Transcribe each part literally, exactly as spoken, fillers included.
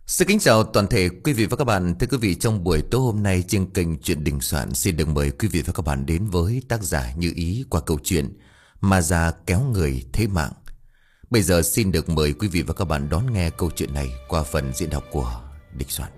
Xin kính chào toàn thể quý vị và các bạn. Thưa quý vị, trong buổi tối hôm nay trên kênh Chuyện Đình Soạn xin được mời quý vị và các bạn đến với tác giả Như Ý qua câu chuyện Ma Già Kéo Người Thế Mạng. Bây giờ xin được mời quý vị và các bạn đón nghe câu chuyện này qua phần diễn đọc của Đình Soạn.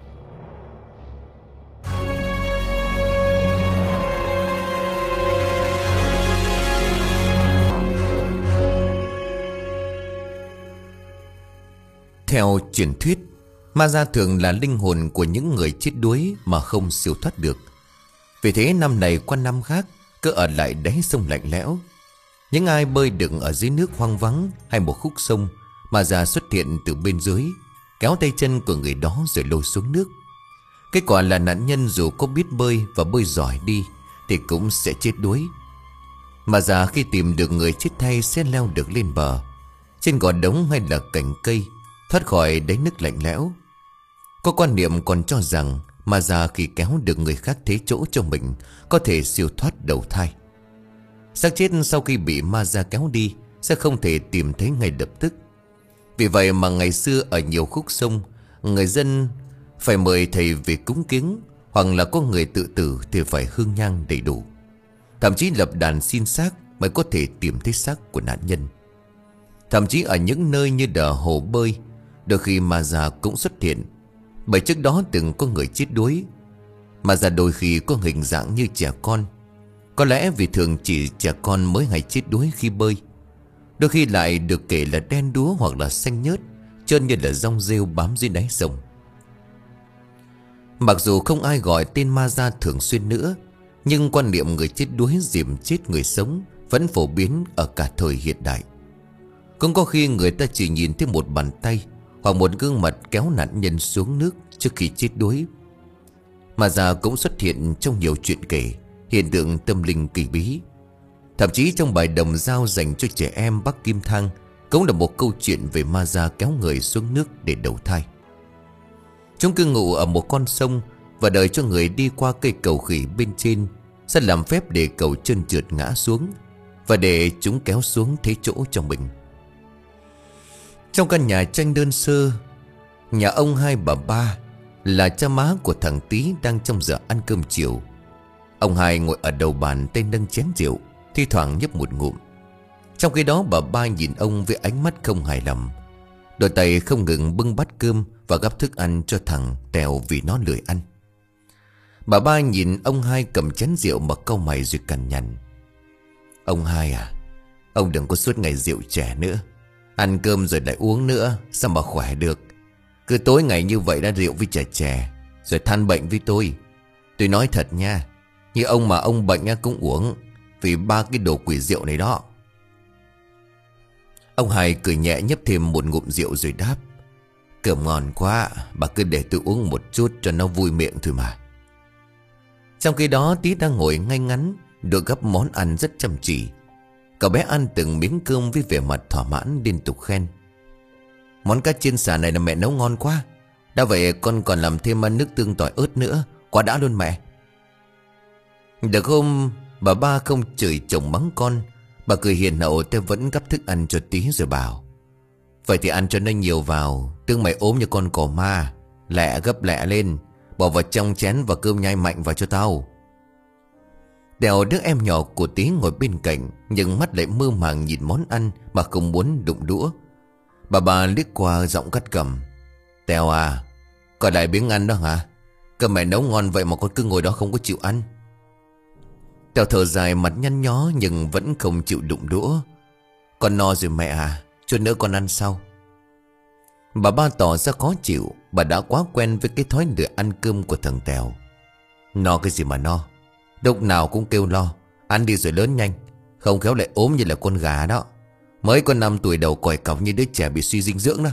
Theo truyền thuyết, ma gia thường là linh hồn của những người chết đuối mà không siêu thoát được. Vì thế năm này qua năm khác, cứ ở lại đáy sông lạnh lẽo. Những ai bơi được ở dưới nước hoang vắng hay một khúc sông, ma gia xuất hiện từ bên dưới, kéo tay chân của người đó rồi lôi xuống nước. Kết quả là nạn nhân dù có biết bơi và bơi giỏi đi thì cũng sẽ chết đuối. Ma gia khi tìm được người chết thay sẽ leo được lên bờ, trên gò đống hay là cành cây, thoát khỏi đáy nước lạnh lẽo. Có quan niệm còn cho rằng ma già khi kéo được người khác thế chỗ cho mình có thể siêu thoát đầu thai. Xác chết sau khi bị ma già kéo đi sẽ không thể tìm thấy ngay lập tức. Vì vậy mà ngày xưa ở nhiều khúc sông, người dân phải mời thầy về cúng kiến, hoặc là có người tự tử thì phải hương nhang đầy đủ, thậm chí lập đàn xin xác mới có thể tìm thấy xác của nạn nhân. Thậm chí ở những nơi như đờ hồ bơi, đôi khi ma già cũng xuất hiện, bởi trước đó từng có người chết đuối. Ma già đôi khi có hình dạng như trẻ con, có lẽ vì thường chỉ trẻ con mới hay chết đuối khi bơi. Đôi khi lại được kể là đen đúa hoặc là xanh nhớt, trơn như là dong rêu bám dưới đáy sông. Mặc dù không ai gọi tên ma già thường xuyên nữa, nhưng quan niệm người chết đuối dìm chết người sống vẫn phổ biến ở cả thời hiện đại. Cũng có khi người ta chỉ nhìn thấy một bàn tay hoặc một gương mặt kéo nạn nhân xuống nước trước khi chết đuối. Ma già cũng xuất hiện trong nhiều chuyện kể, hiện tượng tâm linh kỳ bí. Thậm chí trong bài đồng dao dành cho trẻ em Bắc Kim Thang cũng là một câu chuyện về ma già kéo người xuống nước để đầu thai. Chúng cư ngụ ở một con sông và đợi cho người đi qua cây cầu khỉ bên trên sẽ làm phép để cầu trơn trượt ngã xuống, và để chúng kéo xuống thế chỗ cho mình. Trong căn nhà tranh đơn sơ, nhà ông hai bà ba là cha má của thằng Tý đang trong giờ ăn cơm chiều. Ông hai ngồi ở đầu bàn, tay nâng chén rượu, thi thoảng nhấp một ngụm. Trong khi đó bà ba nhìn ông với ánh mắt không hài lòng. Đôi tay không ngừng bưng bát cơm và gắp thức ăn cho thằng Tèo vì nó lười ăn. Bà ba nhìn ông hai cầm chén rượu mà cau mày rồi cằn nhằn: "Ông hai à, ông đừng có suốt ngày rượu chè nữa. Ăn cơm rồi lại uống nữa, sao mà khỏe được. Cứ tối ngày như vậy đã rượu với chè chè, rồi than bệnh với tôi. Tôi nói thật nha, như ông mà ông bệnh cũng uống, vì ba cái đồ quỷ rượu này đó." Ông hai cười nhẹ nhấp thêm một ngụm rượu rồi đáp: "Cơm ngon quá, bà cứ để tôi uống một chút cho nó vui miệng thôi mà." Trong khi đó Tí đang ngồi ngay ngắn, được gắp món ăn rất chăm chỉ. Cậu bé ăn từng miếng cơm với vẻ mặt thỏa mãn, liên tục khen: "Món cá chiên xả này là mẹ nấu ngon quá. Đã vậy con còn làm thêm nước tương tỏi ớt nữa, quá đã luôn mẹ." Được hôm bà ba không chửi chồng mắng con. Bà cười hiền hậu, tay vẫn gắp thức ăn cho Tí rồi bảo: "Vậy thì ăn cho nó nhiều vào, tương mày ốm như con cò ma. Lẹ gấp lẹ lên, bỏ vào trong chén và cơm nhai mạnh vào cho tao." Đèo, đứa em nhỏ của Tí ngồi bên cạnh, nhưng mắt lại mơ màng nhìn món ăn mà không muốn đụng đũa. Bà bà liếc qua giọng gắt gầm: "Tèo à, còn lại miếng ăn đó hả? Cơm mẹ nấu ngon vậy mà con cứ ngồi đó không có chịu ăn." Tèo thở dài, mặt nhăn nhó nhưng vẫn không chịu đụng đũa. "Con no rồi mẹ à, chút nữa con ăn sau." Bà ba tỏ ra khó chịu. Bà đã quá quen với cái thói lười ăn cơm của thằng Tèo. "No cái gì mà no, lúc nào cũng kêu lo. Ăn đi rồi lớn nhanh, không khéo lại ốm như là con gà đó. Mới có năm tuổi đầu còi cọc như đứa trẻ bị suy dinh dưỡng đó."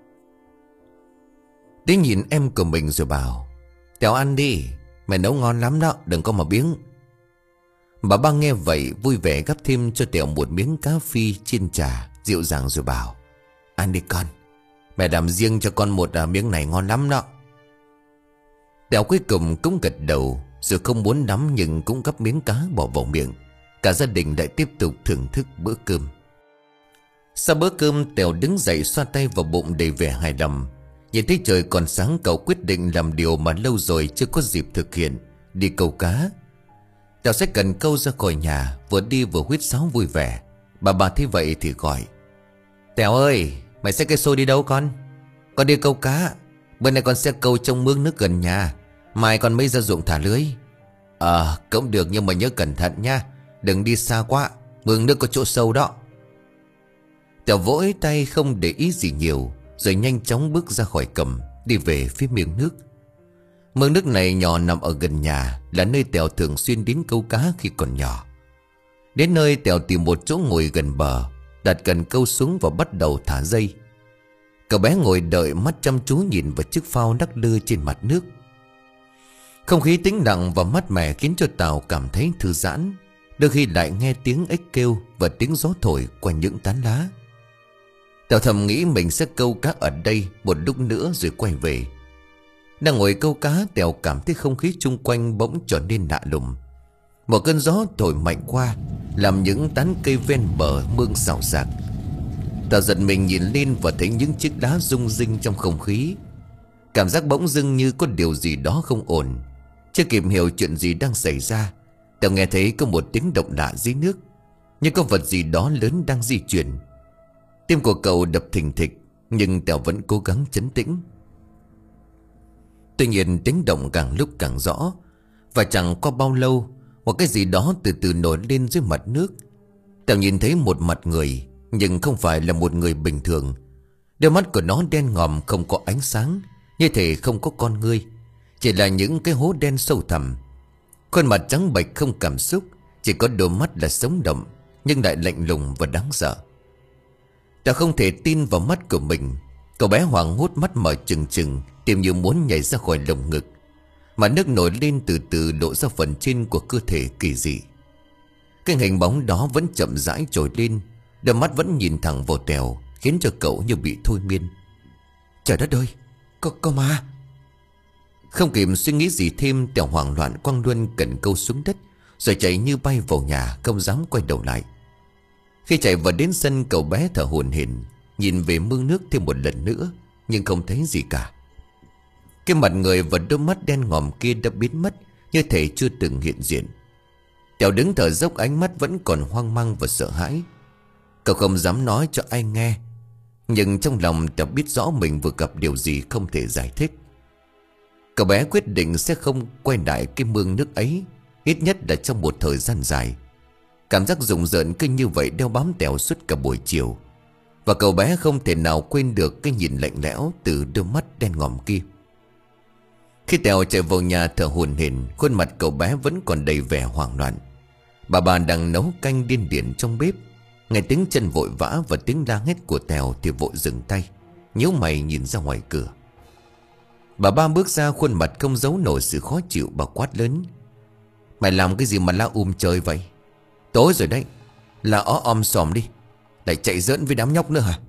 Tí nhìn em của mình rồi bảo: "Tèo ăn đi, mẹ nấu ngon lắm đó, đừng có mà biếng." Bà ba nghe vậy vui vẻ gắp thêm cho Tèo một miếng cá phi chiên chả, dịu dàng rồi bảo: "Ăn đi con, mẹ làm riêng cho con một à, miếng này ngon lắm đó." Tèo cuối cùng cũng gật đầu, rồi không muốn nắm nhưng cũng gắp miếng cá bỏ vào miệng. Cả gia đình lại tiếp tục thưởng thức bữa cơm. Sau bữa cơm, Tèo đứng dậy xoa tay vào bụng đầy vẻ hài lòng. Nhìn thấy trời còn sáng, cậu quyết định làm điều mà lâu rồi chưa có dịp thực hiện, đi câu cá. Tèo sẽ cần câu ra khỏi nhà, vừa đi vừa huýt sáo vui vẻ. Bà bà thấy vậy thì gọi: Tèo ơi, mày xách cái xô đi đâu con? Con đi câu cá. Bữa nay con sẽ câu trong mương nước gần nhà, mai con mới ra ruộng thả lưới. Ờ à, cũng được, nhưng mà nhớ cẩn thận nha, đừng đi xa quá, mương nước có chỗ sâu đó. Tèo vỗ tay không để ý gì nhiều, rồi nhanh chóng bước ra khỏi cầm, đi về phía miệng nước. Mương nước này nhỏ, nằm ở gần nhà, là nơi Tèo thường xuyên đến câu cá khi còn nhỏ. Đến nơi, Tèo tìm một chỗ ngồi gần bờ, đặt cần câu xuống và bắt đầu thả dây. Cậu bé ngồi đợi, mắt chăm chú nhìn vào chiếc phao đắc lư trên mặt nước. Không khí tĩnh lặng và mát mẻ khiến cho Tèo cảm thấy thư giãn. Đôi khi lại nghe tiếng ếch kêu và tiếng gió thổi qua những tán lá. Tèo thầm nghĩ mình sẽ câu cá ở đây một lúc nữa rồi quay về. Đang ngồi câu cá, Tèo cảm thấy không khí chung quanh bỗng trở nên lạ lùng. Một cơn gió thổi mạnh qua, làm những tán cây ven bờ mương xào xạc. Tèo giật mình nhìn lên và thấy những chiếc đá rung rinh trong không khí. Cảm giác bỗng dưng như có điều gì đó không ổn. Chưa kịp hiểu chuyện gì đang xảy ra, Tèo nghe thấy có một tiếng động lạ dưới nước, như có vật gì đó lớn đang di chuyển. Tim của cậu đập thình thịch, nhưng Tèo vẫn cố gắng trấn tĩnh. Tuy nhiên tiếng động càng lúc càng rõ, và chẳng qua bao lâu, một cái gì đó từ từ nổi lên dưới mặt nước. Tèo nhìn thấy một mặt người, nhưng không phải là một người bình thường. Đôi mắt của nó đen ngòm, không có ánh sáng, như thể không có con ngươi, chỉ là những cái hố đen sâu thẳm. Khuôn mặt trắng bệch không cảm xúc, chỉ có đôi mắt là sống động, nhưng lại lạnh lùng và đáng sợ. Tèo không thể tin vào mắt của mình. Cậu bé hoảng hốt, mắt mở trừng trừng, tim như muốn nhảy ra khỏi lồng ngực. Mà nước nổi lên từ từ, lộ ra phần trên của cơ thể kỳ dị. Cái hình bóng đó vẫn chậm rãi trồi lên, đôi mắt vẫn nhìn thẳng vào Tèo, khiến cho cậu như bị thôi miên. Trời đất ơi, có, có ma! Không kịp suy nghĩ gì thêm, Tèo hoảng loạn quăng luôn cần câu xuống đất, rồi chạy như bay vào nhà, không dám quay đầu lại. Khi chạy vào đến sân, cậu bé thở hổn hển, nhìn về mương nước thêm một lần nữa, nhưng không thấy gì cả. Cái mặt người và đôi mắt đen ngòm kia đã biến mất, như thể chưa từng hiện diện. Tèo đứng thở dốc, ánh mắt vẫn còn hoang mang và sợ hãi. Cậu không dám nói cho ai nghe, nhưng trong lòng Tèo biết rõ mình vừa gặp điều gì không thể giải thích. Cậu bé quyết định sẽ không quay lại cái mương nước ấy, ít nhất là trong một thời gian dài. Cảm giác rùng rợn cứ như vậy đeo bám Tèo suốt cả buổi chiều, và cậu bé không thể nào quên được cái nhìn lạnh lẽo từ đôi mắt đen ngòm kia. Khi Tèo chạy vào nhà thở hổn hển, khuôn mặt cậu bé vẫn còn đầy vẻ hoảng loạn. Bà bà đang nấu canh điên điển trong bếp, nghe tiếng chân vội vã và tiếng la hét của Tèo thì vội dừng tay, nhíu mày nhìn ra ngoài cửa. Bà ba bước ra, khuôn mặt không giấu nổi sự khó chịu. Bà quát lớn: Mày làm cái gì mà la um trời vậy? Tối rồi đấy, là ó om sòm đi, lại chạy giỡn với đám nhóc nữa hả?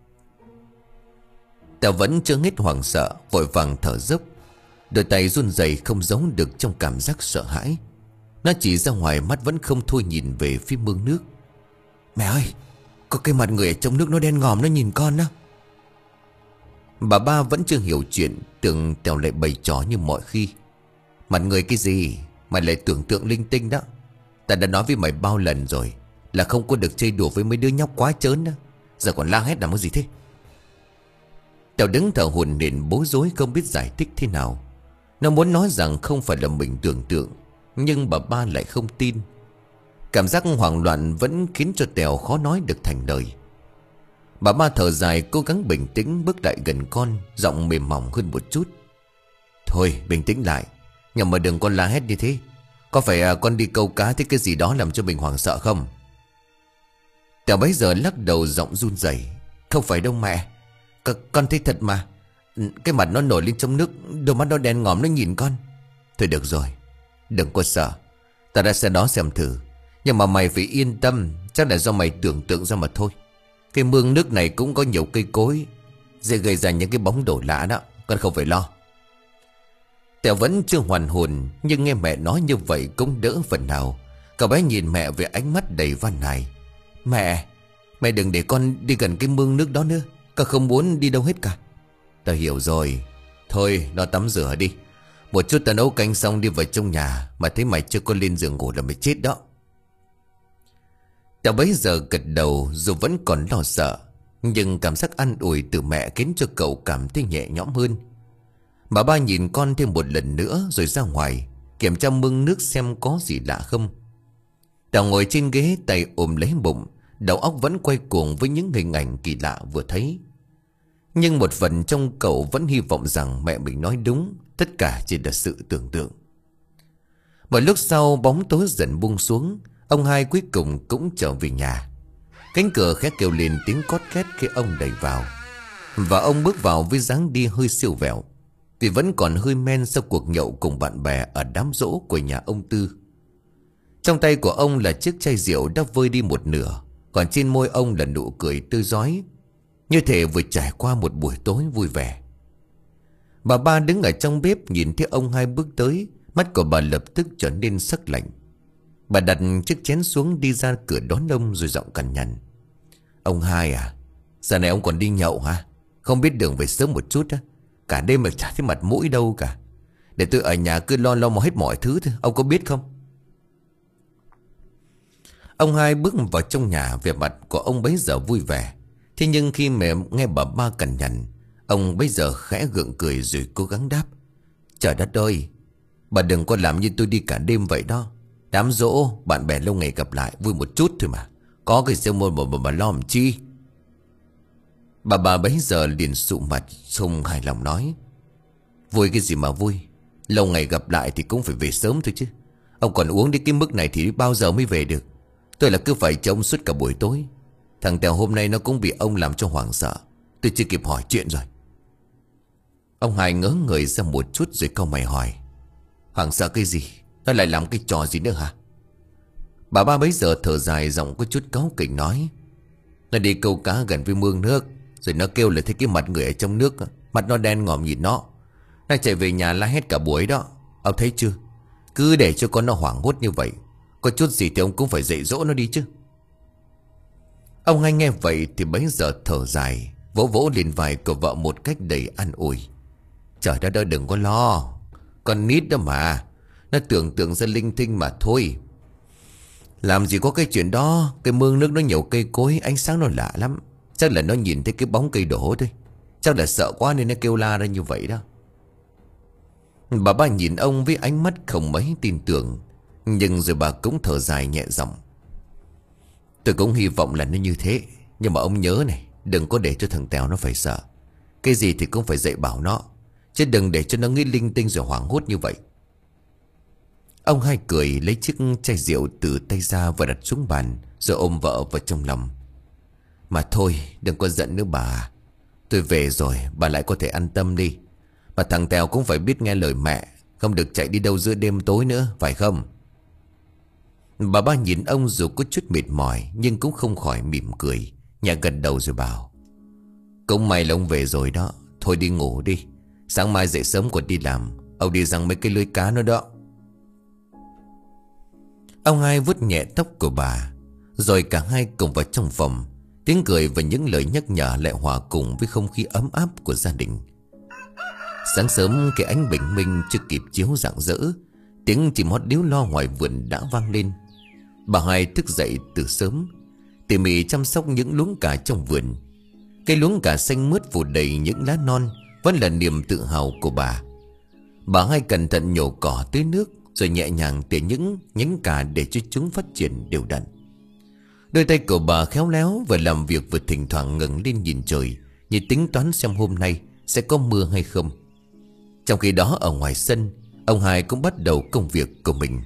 Tèo vẫn chưa hết hoảng sợ, vội vàng thở dốc. Đôi tay run rẩy không giấu được trong cảm giác sợ hãi. Nó chỉ ra ngoài, mắt vẫn không thôi nhìn về phía mương nước. Mẹ ơi, có cái mặt người ở trong nước, nó đen ngòm, nó nhìn con đó. Bà ba vẫn chưa hiểu chuyện, tưởng Tèo lại bày trò như mọi khi. Mặt người cái gì, mày lại tưởng tượng linh tinh đó. Ta đã nói với mày bao lần rồi là không có được chơi đùa với mấy đứa nhóc quá trớn đó. Giờ còn la hét làm cái gì thế? Tèo đứng thở hổn hển, bối rối không biết giải thích thế nào. Nó muốn nói rằng không phải là mình tưởng tượng, nhưng bà ba lại không tin. Cảm giác hoảng loạn vẫn khiến cho Tèo khó nói được thành lời. Bà ba thở dài, cố gắng bình tĩnh bước lại gần con, giọng mềm mỏng hơn một chút. Thôi bình tĩnh lại, nhưng mà đừng con la hét như thế. Có phải à, con đi câu cá thấy cái gì đó làm cho mình hoảng sợ không? Tèo bấy giờ lắc đầu, giọng run rẩy. Không phải đâu mẹ, C con thấy thật mà. Cái mặt nó nổi lên trong nước, đôi mắt nó đen ngòm, nó nhìn con. Thôi được rồi, đừng có sợ, ta đã sẽ đó xem thử. Nhưng mà mày phải yên tâm, chắc là do mày tưởng tượng ra mà thôi. Cái mương nước này cũng có nhiều cây cối, dễ gây ra những cái bóng đổ lạ đó, con không phải lo. Tèo vẫn chưa hoàn hồn, nhưng nghe mẹ nói như vậy cũng đỡ phần nào. Cậu bé nhìn mẹ với ánh mắt đầy van nài. Mẹ, mẹ đừng để con đi gần cái mương nước đó nữa, con không muốn đi đâu hết cả. Ta hiểu rồi. Thôi nó tắm rửa đi. Một chút ta nấu canh xong đi vào trong nhà. Mà thấy mày chưa có lên giường ngủ là mày chết đó. Tao bấy giờ gật đầu dù vẫn còn lo sợ. Nhưng cảm giác an ủi từ mẹ khiến cho cậu cảm thấy nhẹ nhõm hơn. Bà ba nhìn con thêm một lần nữa rồi ra ngoài kiểm tra mương nước xem có gì lạ không. Tao ngồi trên ghế tay ôm lấy bụng. Đầu óc vẫn quay cuồng với những hình ảnh kỳ lạ vừa thấy. Nhưng một phần trong cậu vẫn hy vọng rằng mẹ mình nói đúng. Tất cả chỉ là sự tưởng tượng. Một lúc sau bóng tối dần buông xuống. Ông hai cuối cùng cũng trở về nhà. Cánh cửa khẽ kêu lên tiếng cót két khi ông đẩy vào. Và ông bước vào với dáng đi hơi siêu vẹo. Vì vẫn còn hơi men sau cuộc nhậu cùng bạn bè ở đám giỗ của nhà ông Tư. Trong tay của ông là chiếc chai rượu đã vơi đi một nửa. Còn trên môi ông là nụ cười tươi rói. Như thể vừa trải qua một buổi tối vui vẻ. Bà ba đứng ở trong bếp nhìn thấy ông hai bước tới. Mắt của bà lập tức trở nên sắc lạnh. Bà đặt chiếc chén xuống đi ra cửa đón ông rồi giọng cằn nhằn. Ông hai à, giờ này ông còn đi nhậu hả? Không biết đường về sớm một chút á. Cả đêm mà chả thấy mặt mũi đâu cả. Để tôi ở nhà cứ lo lo mà hết mọi thứ thôi. Ông có biết không? Ông hai bước vào trong nhà. Vẻ mặt của ông bấy giờ vui vẻ. Thế nhưng khi mẹ nghe bà ba cằn nhằn, ông bấy giờ khẽ gượng cười rồi cố gắng đáp. Trời đất ơi, bà đừng có làm như tôi đi cả đêm vậy đó. Đám giỗ bạn bè lâu ngày gặp lại vui một chút thôi mà. Có cái siêu môn mà, mà, mà lo làm chi. Bà bà bấy giờ liền sụ mặt không hài lòng nói. Vui cái gì mà vui. Lâu ngày gặp lại thì cũng phải về sớm thôi chứ. Ông còn uống đến cái mức này thì bao giờ mới về được. Tôi là cứ phải trông suốt cả buổi tối. Thằng Tèo hôm nay nó cũng bị ông làm cho hoảng sợ. Tôi chưa kịp hỏi chuyện rồi. Ông hai ngớ người ra một chút rồi cau mày hỏi. Hoảng sợ cái gì? Nó lại làm cái trò gì nữa hả? Bà ba bấy giờ thở dài giọng có chút cáu kỉnh nói. Nó đi câu cá gần với mương nước. Rồi nó kêu là thấy cái mặt người ở trong nước. Mặt nó đen ngòm nhìn nó. Nó chạy về nhà la hét cả buổi đó. Ông thấy chưa? Cứ để cho con nó hoảng hốt như vậy. Có chút gì thì ông cũng phải dạy dỗ nó đi chứ. Ông hai nghe vậy thì bấy giờ thở dài, vỗ vỗ lên vai của vợ một cách đầy an ủi. Trời đất ơi, đừng có lo. Con nít đó mà. Nó tưởng tượng ra linh tinh mà thôi. Làm gì có cái chuyện đó. Cái mương nước nó nhiều cây cối, ánh sáng nó lạ lắm. Chắc là nó nhìn thấy cái bóng cây đổ thôi. Chắc là sợ quá nên nó kêu la ra như vậy đó. Bà ba nhìn ông với ánh mắt không mấy tin tưởng. Nhưng rồi bà cũng thở dài nhẹ giọng. Tôi cũng hy vọng là nó như thế. Nhưng mà ông nhớ này, đừng có để cho thằng Tèo nó phải sợ. Cái gì thì cũng phải dạy bảo nó. Chứ đừng để cho nó nghĩ linh tinh rồi hoảng hốt như vậy. Ông hai cười lấy chiếc chai rượu từ tay ra và đặt xuống bàn. Rồi ôm vợ vào trong lòng. Mà thôi đừng có giận nữa bà. Tôi về rồi bà lại có thể an tâm đi. Mà thằng Tèo cũng phải biết nghe lời mẹ. Không được chạy đi đâu giữa đêm tối nữa, phải không? Bà ba nhìn ông dù có chút mệt mỏi nhưng cũng không khỏi mỉm cười, nhẹ gật đầu rồi bảo. Cũng may là ông về rồi đó. Thôi đi ngủ đi. Sáng mai dậy sớm còn đi làm. Ông đi rằng mấy cái lưới cá nữa đó. Ông hai vuốt nhẹ tóc của bà. Rồi cả hai cùng vào trong phòng. Tiếng cười và những lời nhắc nhở lại hòa cùng với không khí ấm áp của gia đình. Sáng sớm cái ánh bình minh chưa kịp chiếu rạng rỡ, tiếng chim hót líu lo ngoài vườn đã vang lên. Bà hai thức dậy từ sớm, tỉ mỉ chăm sóc những luống cà trong vườn. Cây luống cà xanh mướt phủ đầy những lá non vẫn là niềm tự hào của bà. Bà hai cẩn thận nhổ cỏ tưới nước, rồi nhẹ nhàng tỉa những nhánh cà để cho chúng phát triển đều đặn. Đôi tay của bà khéo léo, vừa làm việc vừa thỉnh thoảng ngẩng lên nhìn trời, như tính toán xem hôm nay sẽ có mưa hay không. Trong khi đó ở ngoài sân, ông hai cũng bắt đầu công việc của mình.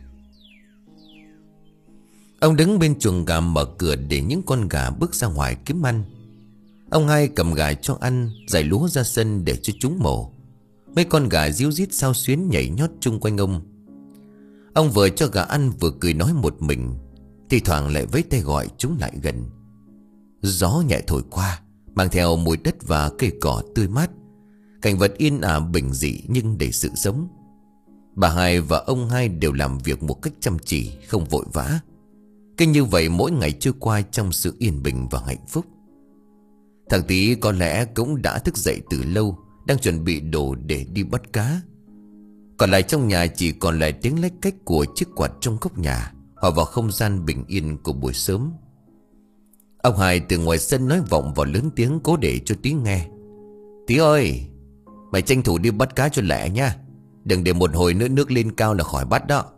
Ông đứng bên chuồng gà mở cửa để những con gà bước ra ngoài kiếm ăn. Ông hai cầm gà cho ăn, giải lúa ra sân để cho chúng mổ. Mấy con gà ríu rít xao xuyến nhảy nhót chung quanh ông. Ông vừa cho gà ăn vừa cười nói một mình, thì thoảng lại với tay gọi chúng lại gần. Gió nhẹ thổi qua, mang theo mùi đất và cây cỏ tươi mát. Cảnh vật yên ả bình dị nhưng đầy sự sống. Bà hai và ông hai đều làm việc một cách chăm chỉ, không vội vã. Cứ như vậy mỗi ngày trôi qua trong sự yên bình và hạnh phúc. Thằng Tí có lẽ cũng đã thức dậy từ lâu, đang chuẩn bị đồ để đi bắt cá. Còn lại trong nhà chỉ còn lại tiếng lách cách của chiếc quạt trong góc nhà, hòa vào không gian bình yên của buổi sớm. Ông Hai từ ngoài sân nói vọng vào lớn tiếng cố để cho Tí nghe. Tí ơi, mày tranh thủ đi bắt cá cho lẹ nha. Đừng để một hồi nữa nước lên cao là khỏi bắt đó.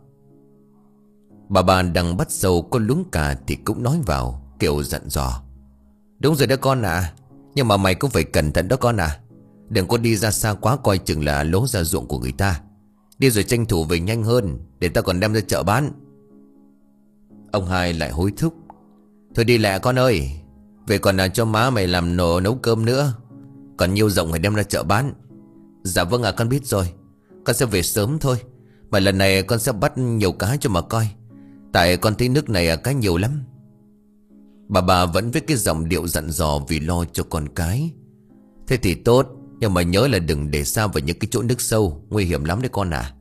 Bà bà đang bắt sâu con lúng cà thì cũng nói vào kiểu dặn dò. Đúng rồi đó con à, nhưng mà mày cũng phải cẩn thận đó con à. Đừng có đi ra xa quá, coi chừng là lố ra ruộng của người ta. Đi rồi tranh thủ về nhanh hơn, để ta còn đem ra chợ bán. Ông Hai lại hối thúc. Thôi đi lẹ con ơi, về còn là cho má mày làm nổ nấu cơm nữa. Còn nhiều rộng phải đem ra chợ bán. Dạ vâng ạ, con biết rồi. Con sẽ về sớm thôi. Mà lần này con sẽ bắt nhiều cá cho mà coi. Tại con thấy nước này cá nhiều lắm. Bà bà vẫn với cái giọng điệu dặn dò vì lo cho con cái. Thế thì tốt, nhưng mà nhớ là đừng để xa vào những cái chỗ nước sâu, nguy hiểm lắm đấy con à.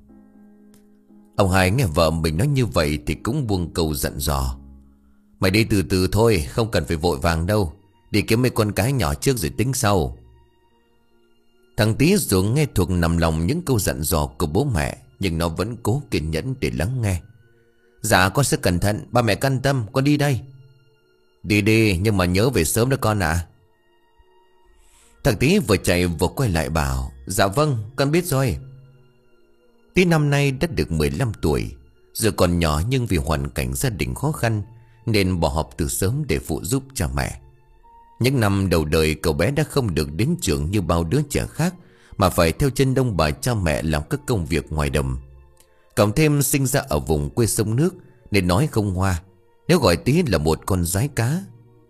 Ông Hai nghe vợ mình nói như vậy thì cũng buông câu dặn dò. Mày đi từ từ thôi, không cần phải vội vàng đâu. Đi kiếm mấy con cái nhỏ trước rồi tính sau. Thằng Tí dù nghe thuộc nằm lòng những câu dặn dò của bố mẹ, nhưng nó vẫn cố kiên nhẫn để lắng nghe. Dạ con sẽ cẩn thận, ba mẹ can tâm, con đi đây. Đi đi, nhưng mà nhớ về sớm đó con ạ. À. Thằng Tí vừa chạy vừa quay lại bảo. Dạ vâng, con biết rồi. Tí năm nay đã được mười lăm tuổi. Giờ còn nhỏ nhưng vì hoàn cảnh gia đình khó khăn nên bỏ học từ sớm để phụ giúp cha mẹ. Những năm đầu đời cậu bé đã không được đến trường như bao đứa trẻ khác, mà phải theo chân ông bà cha mẹ làm các công việc ngoài đồng. Cộng thêm sinh ra ở vùng quê sông nước nên nói không hoa, nếu gọi Tí là một con rái cá.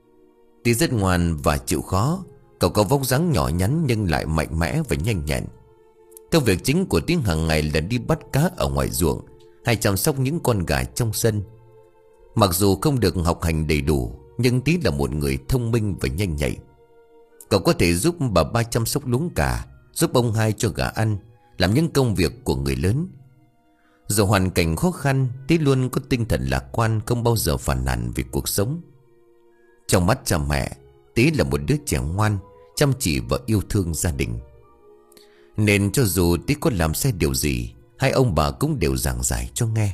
Tí rất ngoan và chịu khó. Cậu có vóc dáng nhỏ nhắn nhưng lại mạnh mẽ và nhanh nhẹn. Công việc chính của Tí hàng ngày là đi bắt cá ở ngoài ruộng hay chăm sóc những con gà trong sân. Mặc dù không được học hành đầy đủ, nhưng Tí là một người thông minh và nhanh nhạy. Cậu có thể giúp bà ba chăm sóc luống cà, giúp ông Hai cho gà ăn, làm những công việc của người lớn. Dù hoàn cảnh khó khăn, Tí luôn có tinh thần lạc quan, không bao giờ phàn nàn về cuộc sống. Trong mắt cha mẹ, Tí là một đứa trẻ ngoan, chăm chỉ và yêu thương gia đình. Nên cho dù Tí có làm sai điều gì, hai ông bà cũng đều giảng giải cho nghe.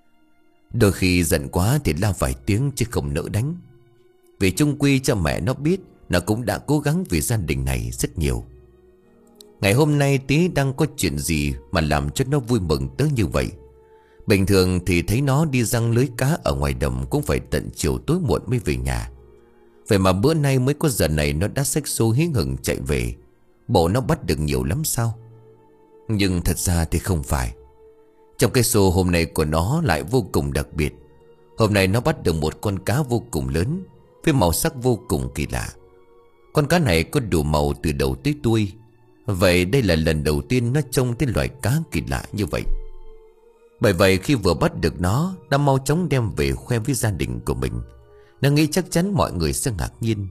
Đôi khi giận quá thì la vài tiếng chứ không nỡ đánh. Vì chung quy cha mẹ nó biết nó cũng đã cố gắng vì gia đình này rất nhiều. Ngày hôm nay Tí đang có chuyện gì mà làm cho nó vui mừng tới như vậy. Bình thường thì thấy nó đi giăng lưới cá ở ngoài đầm cũng phải tận chiều tối muộn mới về nhà. Vậy mà bữa nay mới có giờ này nó đã xách xô hí hửng chạy về. Bộ nó bắt được nhiều lắm sao? Nhưng thật ra thì không phải. Trong cái xô hôm nay của nó lại vô cùng đặc biệt. Hôm nay nó bắt được một con cá vô cùng lớn, với màu sắc vô cùng kỳ lạ. Con cá này có đủ màu từ đầu tới đuôi. Vậy đây là lần đầu tiên nó trông thấy loài cá kỳ lạ như vậy. Bởi vậy khi vừa bắt được nó, nó mau chóng đem về khoe với gia đình của mình. Nó nghĩ chắc chắn mọi người sẽ ngạc nhiên.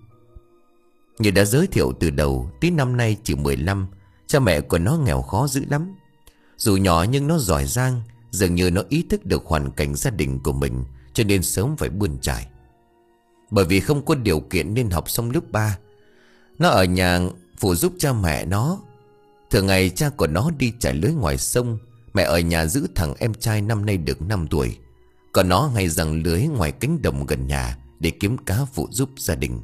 Như đã giới thiệu từ đầu, Tí năm nay chỉ mười lăm. Cha mẹ của nó nghèo khó dữ lắm. Dù nhỏ nhưng nó giỏi giang. Dường như nó ý thức được hoàn cảnh gia đình của mình, cho nên sớm phải bươn trải. Bởi vì không có điều kiện nên học xong lớp ba, nó ở nhà phụ giúp cha mẹ nó. Thường ngày cha của nó đi trải lưới ngoài sông, mẹ ở nhà giữ thằng em trai năm nay được năm tuổi. Còn nó hay giăng lưới ngoài cánh đồng gần nhà để kiếm cá phụ giúp gia đình.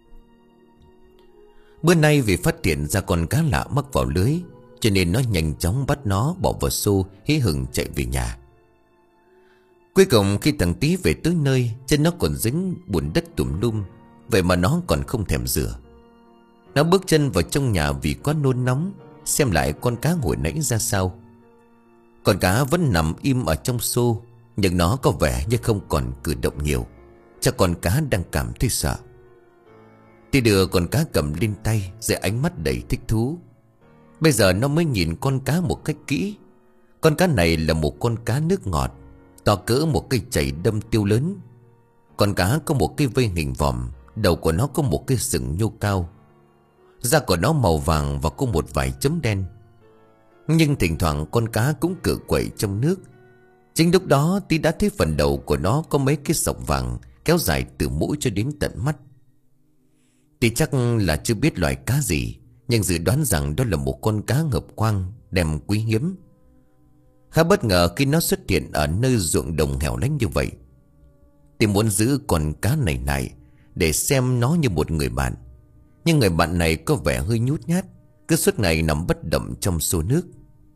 Bữa nay vì phát hiện ra con cá lạ mắc vào lưới, cho nên nó nhanh chóng bắt nó bỏ vào xô, hí hửng chạy về nhà. Cuối cùng khi thằng Tí về tới nơi, chân nó còn dính bùn đất tùm lum. Vậy mà nó còn không thèm rửa. Nó bước chân vào trong nhà vì quá nôn nóng, xem lại con cá hồi nãy ra sao. Con cá vẫn nằm im ở trong xô, nhưng nó có vẻ như không còn cử động nhiều. Chắc con cá đang cảm thấy sợ. Tí đưa con cá cầm lên tay, dưới ánh mắt đầy thích thú. Bây giờ nó mới nhìn con cá một cách kỹ. Con cá này là một con cá nước ngọt, to cỡ một cây chày đâm tiêu lớn. Con cá có một cái vây hình vòm, đầu của nó có một cái sừng nhô cao. Da của nó màu vàng và có một vài chấm đen. Nhưng thỉnh thoảng con cá cũng cựa quậy trong nước. Chính lúc đó Tí đã thấy phần đầu của nó có mấy cái sọc vàng kéo dài từ mũi cho đến tận mắt. Tí chắc là chưa biết loài cá gì, nhưng dự đoán rằng đó là một con cá ngập quang đem quý hiếm. Khá bất ngờ khi nó xuất hiện ở nơi ruộng đồng hẻo lánh như vậy. Tí muốn giữ con cá này lại để xem nó như một người bạn. Nhưng người bạn này có vẻ hơi nhút nhát, cứ suốt ngày nằm bất động trong xô nước.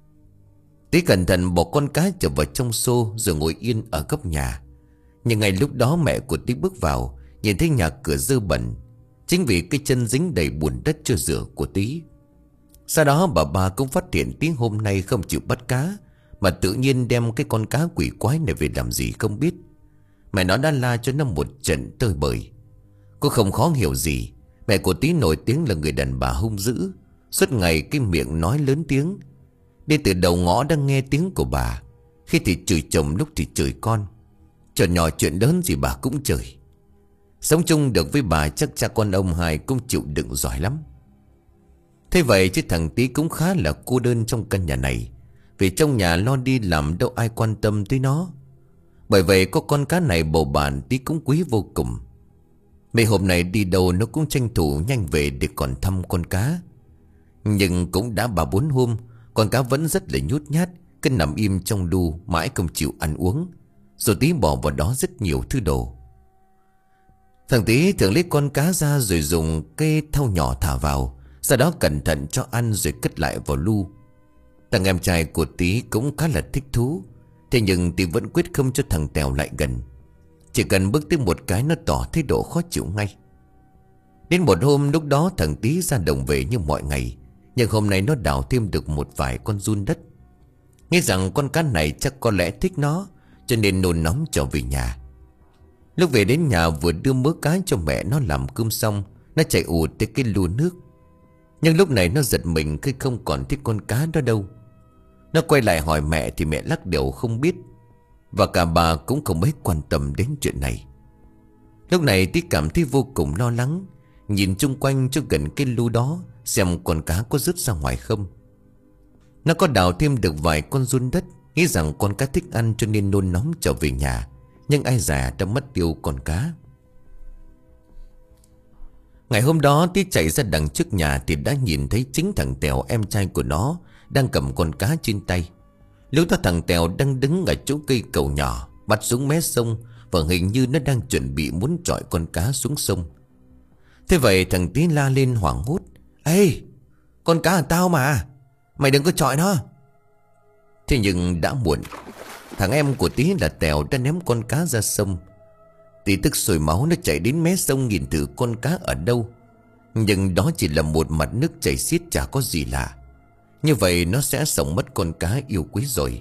Tí cẩn thận bỏ con cá trở vào trong xô rồi ngồi yên ở góc nhà. Nhưng ngay lúc đó mẹ của Tí bước vào, nhìn thấy nhà cửa dơ bẩn, chính vì cái chân dính đầy bùn đất chưa rửa của Tí. Sau đó bà ba cũng phát hiện Tí hôm nay không chịu bắt cá, mà tự nhiên đem cái con cá quỷ quái này về làm gì không biết. Mẹ nó đã la cho nó một trận tơi bời. Cô không khó hiểu gì. Mẹ của Tí nổi tiếng là người đàn bà hung dữ, suốt ngày cái miệng nói lớn tiếng. Đi từ đầu ngõ đang nghe tiếng của bà, khi thì chửi chồng lúc thì chửi con. Chuyện nhỏ chuyện lớn gì bà cũng chửi. Sống chung được với bà chắc cha con ông hai cũng chịu đựng giỏi lắm. Thế vậy chứ thằng Tí cũng khá là cô đơn trong căn nhà này, vì trong nhà lo đi làm đâu ai quan tâm tới nó. Bởi vậy có con cá này bầu bạn Tí cũng quý vô cùng. Mấy hôm nay đi đâu nó cũng tranh thủ nhanh về để còn thăm con cá. Nhưng cũng đã ba bốn hôm, con cá vẫn rất là nhút nhát, cứ nằm im trong đu mãi không chịu ăn uống. Rồi Tí bỏ vào đó rất nhiều thứ đồ. Thằng Tí thường lấy con cá ra rồi dùng cây thau nhỏ thả vào, sau đó cẩn thận cho ăn rồi cất lại vào lu. Thằng em trai của Tí cũng khá là thích thú. Thế nhưng Tí vẫn quyết không cho thằng Tèo lại gần. Chỉ cần bước tới một cái nó tỏ thái độ khó chịu ngay. Đến một hôm lúc đó thằng Tí ra đồng về như mọi ngày, nhưng hôm nay nó đào thêm được một vài con giun đất. Nghĩ rằng con cá này chắc có lẽ thích nó, cho nên nôn nóng trở về nhà. Lúc về đến nhà vừa đưa mớ cá cho mẹ nó làm cơm xong, nó chạy ù tới cái lu nước. Nhưng lúc này nó giật mình khi không còn thích con cá đó đâu. Nó quay lại hỏi mẹ thì mẹ lắc đầu không biết, và cả bà cũng không mấy quan tâm đến chuyện này. Lúc này Tí cảm thấy vô cùng lo lắng, nhìn chung quanh cho gần cái lu đó xem con cá có rớt ra ngoài không. Nó có đào thêm được vài con giun đất, nghĩ rằng con cá thích ăn cho nên nôn nóng trở về nhà. Nhưng ai dè đã mất tiêu con cá. Ngày hôm đó Tí chạy ra đằng trước nhà thì đã nhìn thấy chính thằng Tèo em trai của nó đang cầm con cá trên tay. Lúc đó thằng Tèo đang đứng ở chỗ cây cầu nhỏ, bắt xuống mé sông, và hình như nó đang chuẩn bị muốn chọi con cá xuống sông. Thế vậy thằng Tí la lên hoảng hốt: "Ê, con cá là tao mà, mày đừng có chọi nó." Thế nhưng đã muộn. Thằng em của Tí là Tèo đã ném con cá ra sông. Tí tức sôi máu, nó chạy đến mé sông nhìn thử con cá ở đâu. Nhưng đó chỉ là một mặt nước chảy xiết, chả có gì lạ. Như vậy nó sẽ sống mất con cá yêu quý rồi.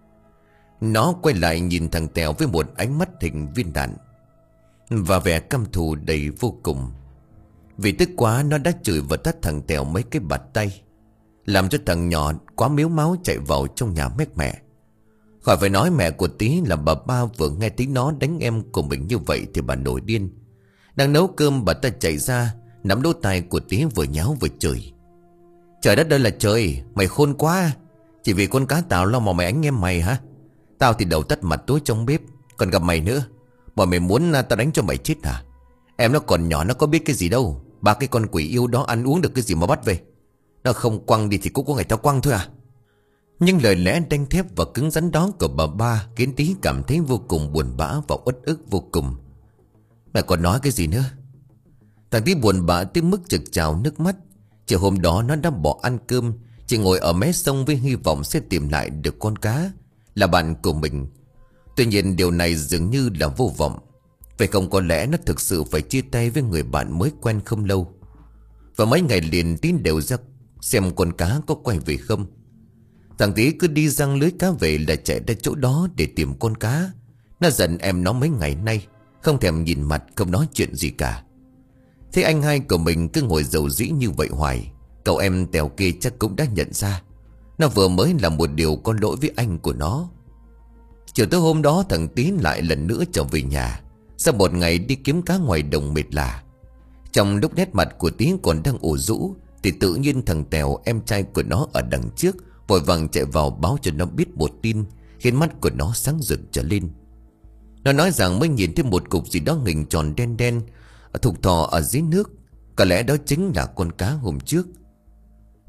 Nó quay lại nhìn thằng Tèo với một ánh mắt hình viên đạn và vẻ căm thù đầy vô cùng. Vì tức quá nó đã chửi và tát thằng Tèo mấy cái bạt tay, làm cho thằng nhỏ quá miếu máu chạy vào trong nhà mét mẹ. Khỏi phải nói mẹ của Tí là bà ba vừa nghe tiếng nó đánh em của mình như vậy thì bà nổi điên. Đang nấu cơm bà ta chạy ra, nắm lỗ tai của Tí vừa nháo vừa chửi: "Trời đất ơi là trời, mày khôn quá. Chỉ vì con cá tao lo mà mày đánh em mày hả? Tao thì đầu tắt mặt tối trong bếp, còn gặp mày nữa. Bọn mày muốn tao đánh cho mày chết hả? Em nó còn nhỏ, nó có biết cái gì đâu. Ba cái con quỷ yêu đó ăn uống được cái gì mà bắt về. Nó không quăng đi thì cũng có ngày tao quăng thôi à?" Nhưng lời lẽ đanh thép và cứng rắn đó của bà ba khiến Tí cảm thấy vô cùng buồn bã và uất ức vô cùng. Mẹ còn nói cái gì nữa? Thằng Tí buồn bã tới mức trực trào nước mắt. Chiều hôm đó nó đã bỏ ăn cơm, chỉ ngồi ở mé sông với hy vọng sẽ tìm lại được con cá là bạn của mình. Tuy nhiên điều này dường như là vô vọng. Vậy không có lẽ nó thực sự phải chia tay với người bạn mới quen không lâu. Và mấy ngày liền Tí đều ra xem con cá có quay về không. Thằng Tí cứ đi giăng lưới cá về là chạy ra chỗ đó để tìm con cá. Nó giận em nó mấy ngày nay, không thèm nhìn mặt, không nói chuyện gì cả. Thế anh hai của mình cứ ngồi dầu dĩ như vậy hoài. Cậu em Tèo kia chắc cũng đã nhận ra nó vừa mới làm một điều có lỗi với anh của nó. Chiều tới hôm đó thằng Tí lại lần nữa trở về nhà sau một ngày đi kiếm cá ngoài đồng mệt lả. Trong lúc nét mặt của Tí còn đang ủ rũ thì tự nhiên thằng Tèo em trai của nó ở đằng trước vội vàng chạy vào báo cho nó biết một tin khiến mắt của nó sáng rực trở lên. Nó nói rằng mới nhìn thấy một cục gì đó hình tròn đen đen thục thò ở dưới nước. Có lẽ đó chính là con cá hôm trước.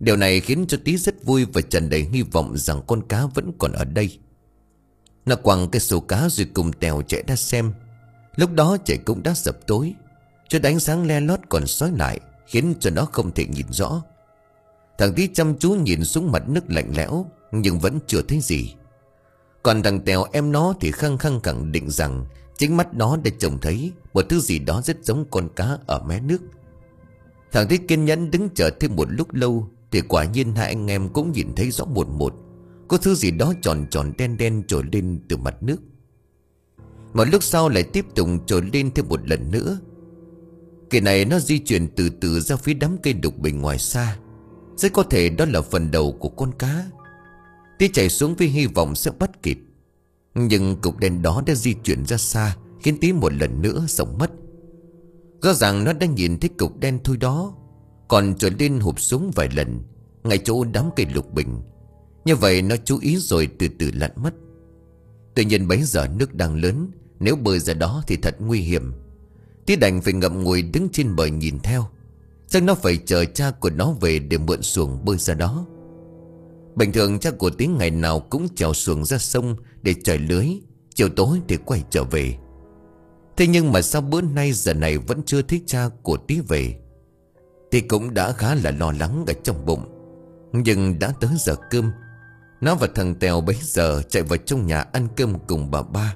Điều này khiến cho Tí rất vui và tràn đầy hy vọng rằng con cá vẫn còn ở đây. Nó quăng cái xô cá rồi cùng Tèo chạy ra xem. Lúc đó trời cũng đã sập tối, cho ánh sáng le lót còn sói lại, khiến cho nó không thể nhìn rõ. Thằng Tí chăm chú nhìn xuống mặt nước lạnh lẽo, nhưng vẫn chưa thấy gì. Còn thằng Tèo em nó thì khăng khăng khẳng định rằng chính mắt nó đã trông thấy một thứ gì đó rất giống con cá ở mé nước. Thằng Tí kiên nhẫn đứng chờ thêm một lúc lâu, thì quả nhiên hai anh em cũng nhìn thấy rõ một một. Có thứ gì đó tròn tròn đen đen trồi lên từ mặt nước. Một lúc sau lại tiếp tục trồi lên thêm một lần nữa. Kỳ này nó di chuyển từ từ ra phía đám cây đục bình ngoài xa. Rất có thể đó là phần đầu của con cá. Tí chạy xuống với hy vọng sẽ bắt kịp. Nhưng cục đen đó đã di chuyển ra xa, khiến Tí một lần nữa sống mất. Rõ ràng nó đã nhìn thấy cục đen thôi đó, còn trở lên hụp xuống vài lần ngay chỗ đám cây lục bình. Như vậy nó chú ý rồi từ từ lặn mất. Tuy nhiên bấy giờ nước đang lớn, nếu bơi ra đó thì thật nguy hiểm. Tí đành phải ngậm ngùi đứng trên bờ nhìn theo. Chắc nó phải chờ cha của nó về để mượn xuồng bơi ra đó. Bình thường cha của Tí ngày nào cũng chèo xuồng ra sông để trải lưới, chiều tối thì quay trở về. Thế nhưng mà sao bữa nay giờ này vẫn chưa thấy cha của Tí về? Tí cũng đã khá là lo lắng ở trong bụng. Nhưng đã tới giờ cơm, nó và thằng Tèo bấy giờ chạy vào trong nhà ăn cơm cùng bà ba.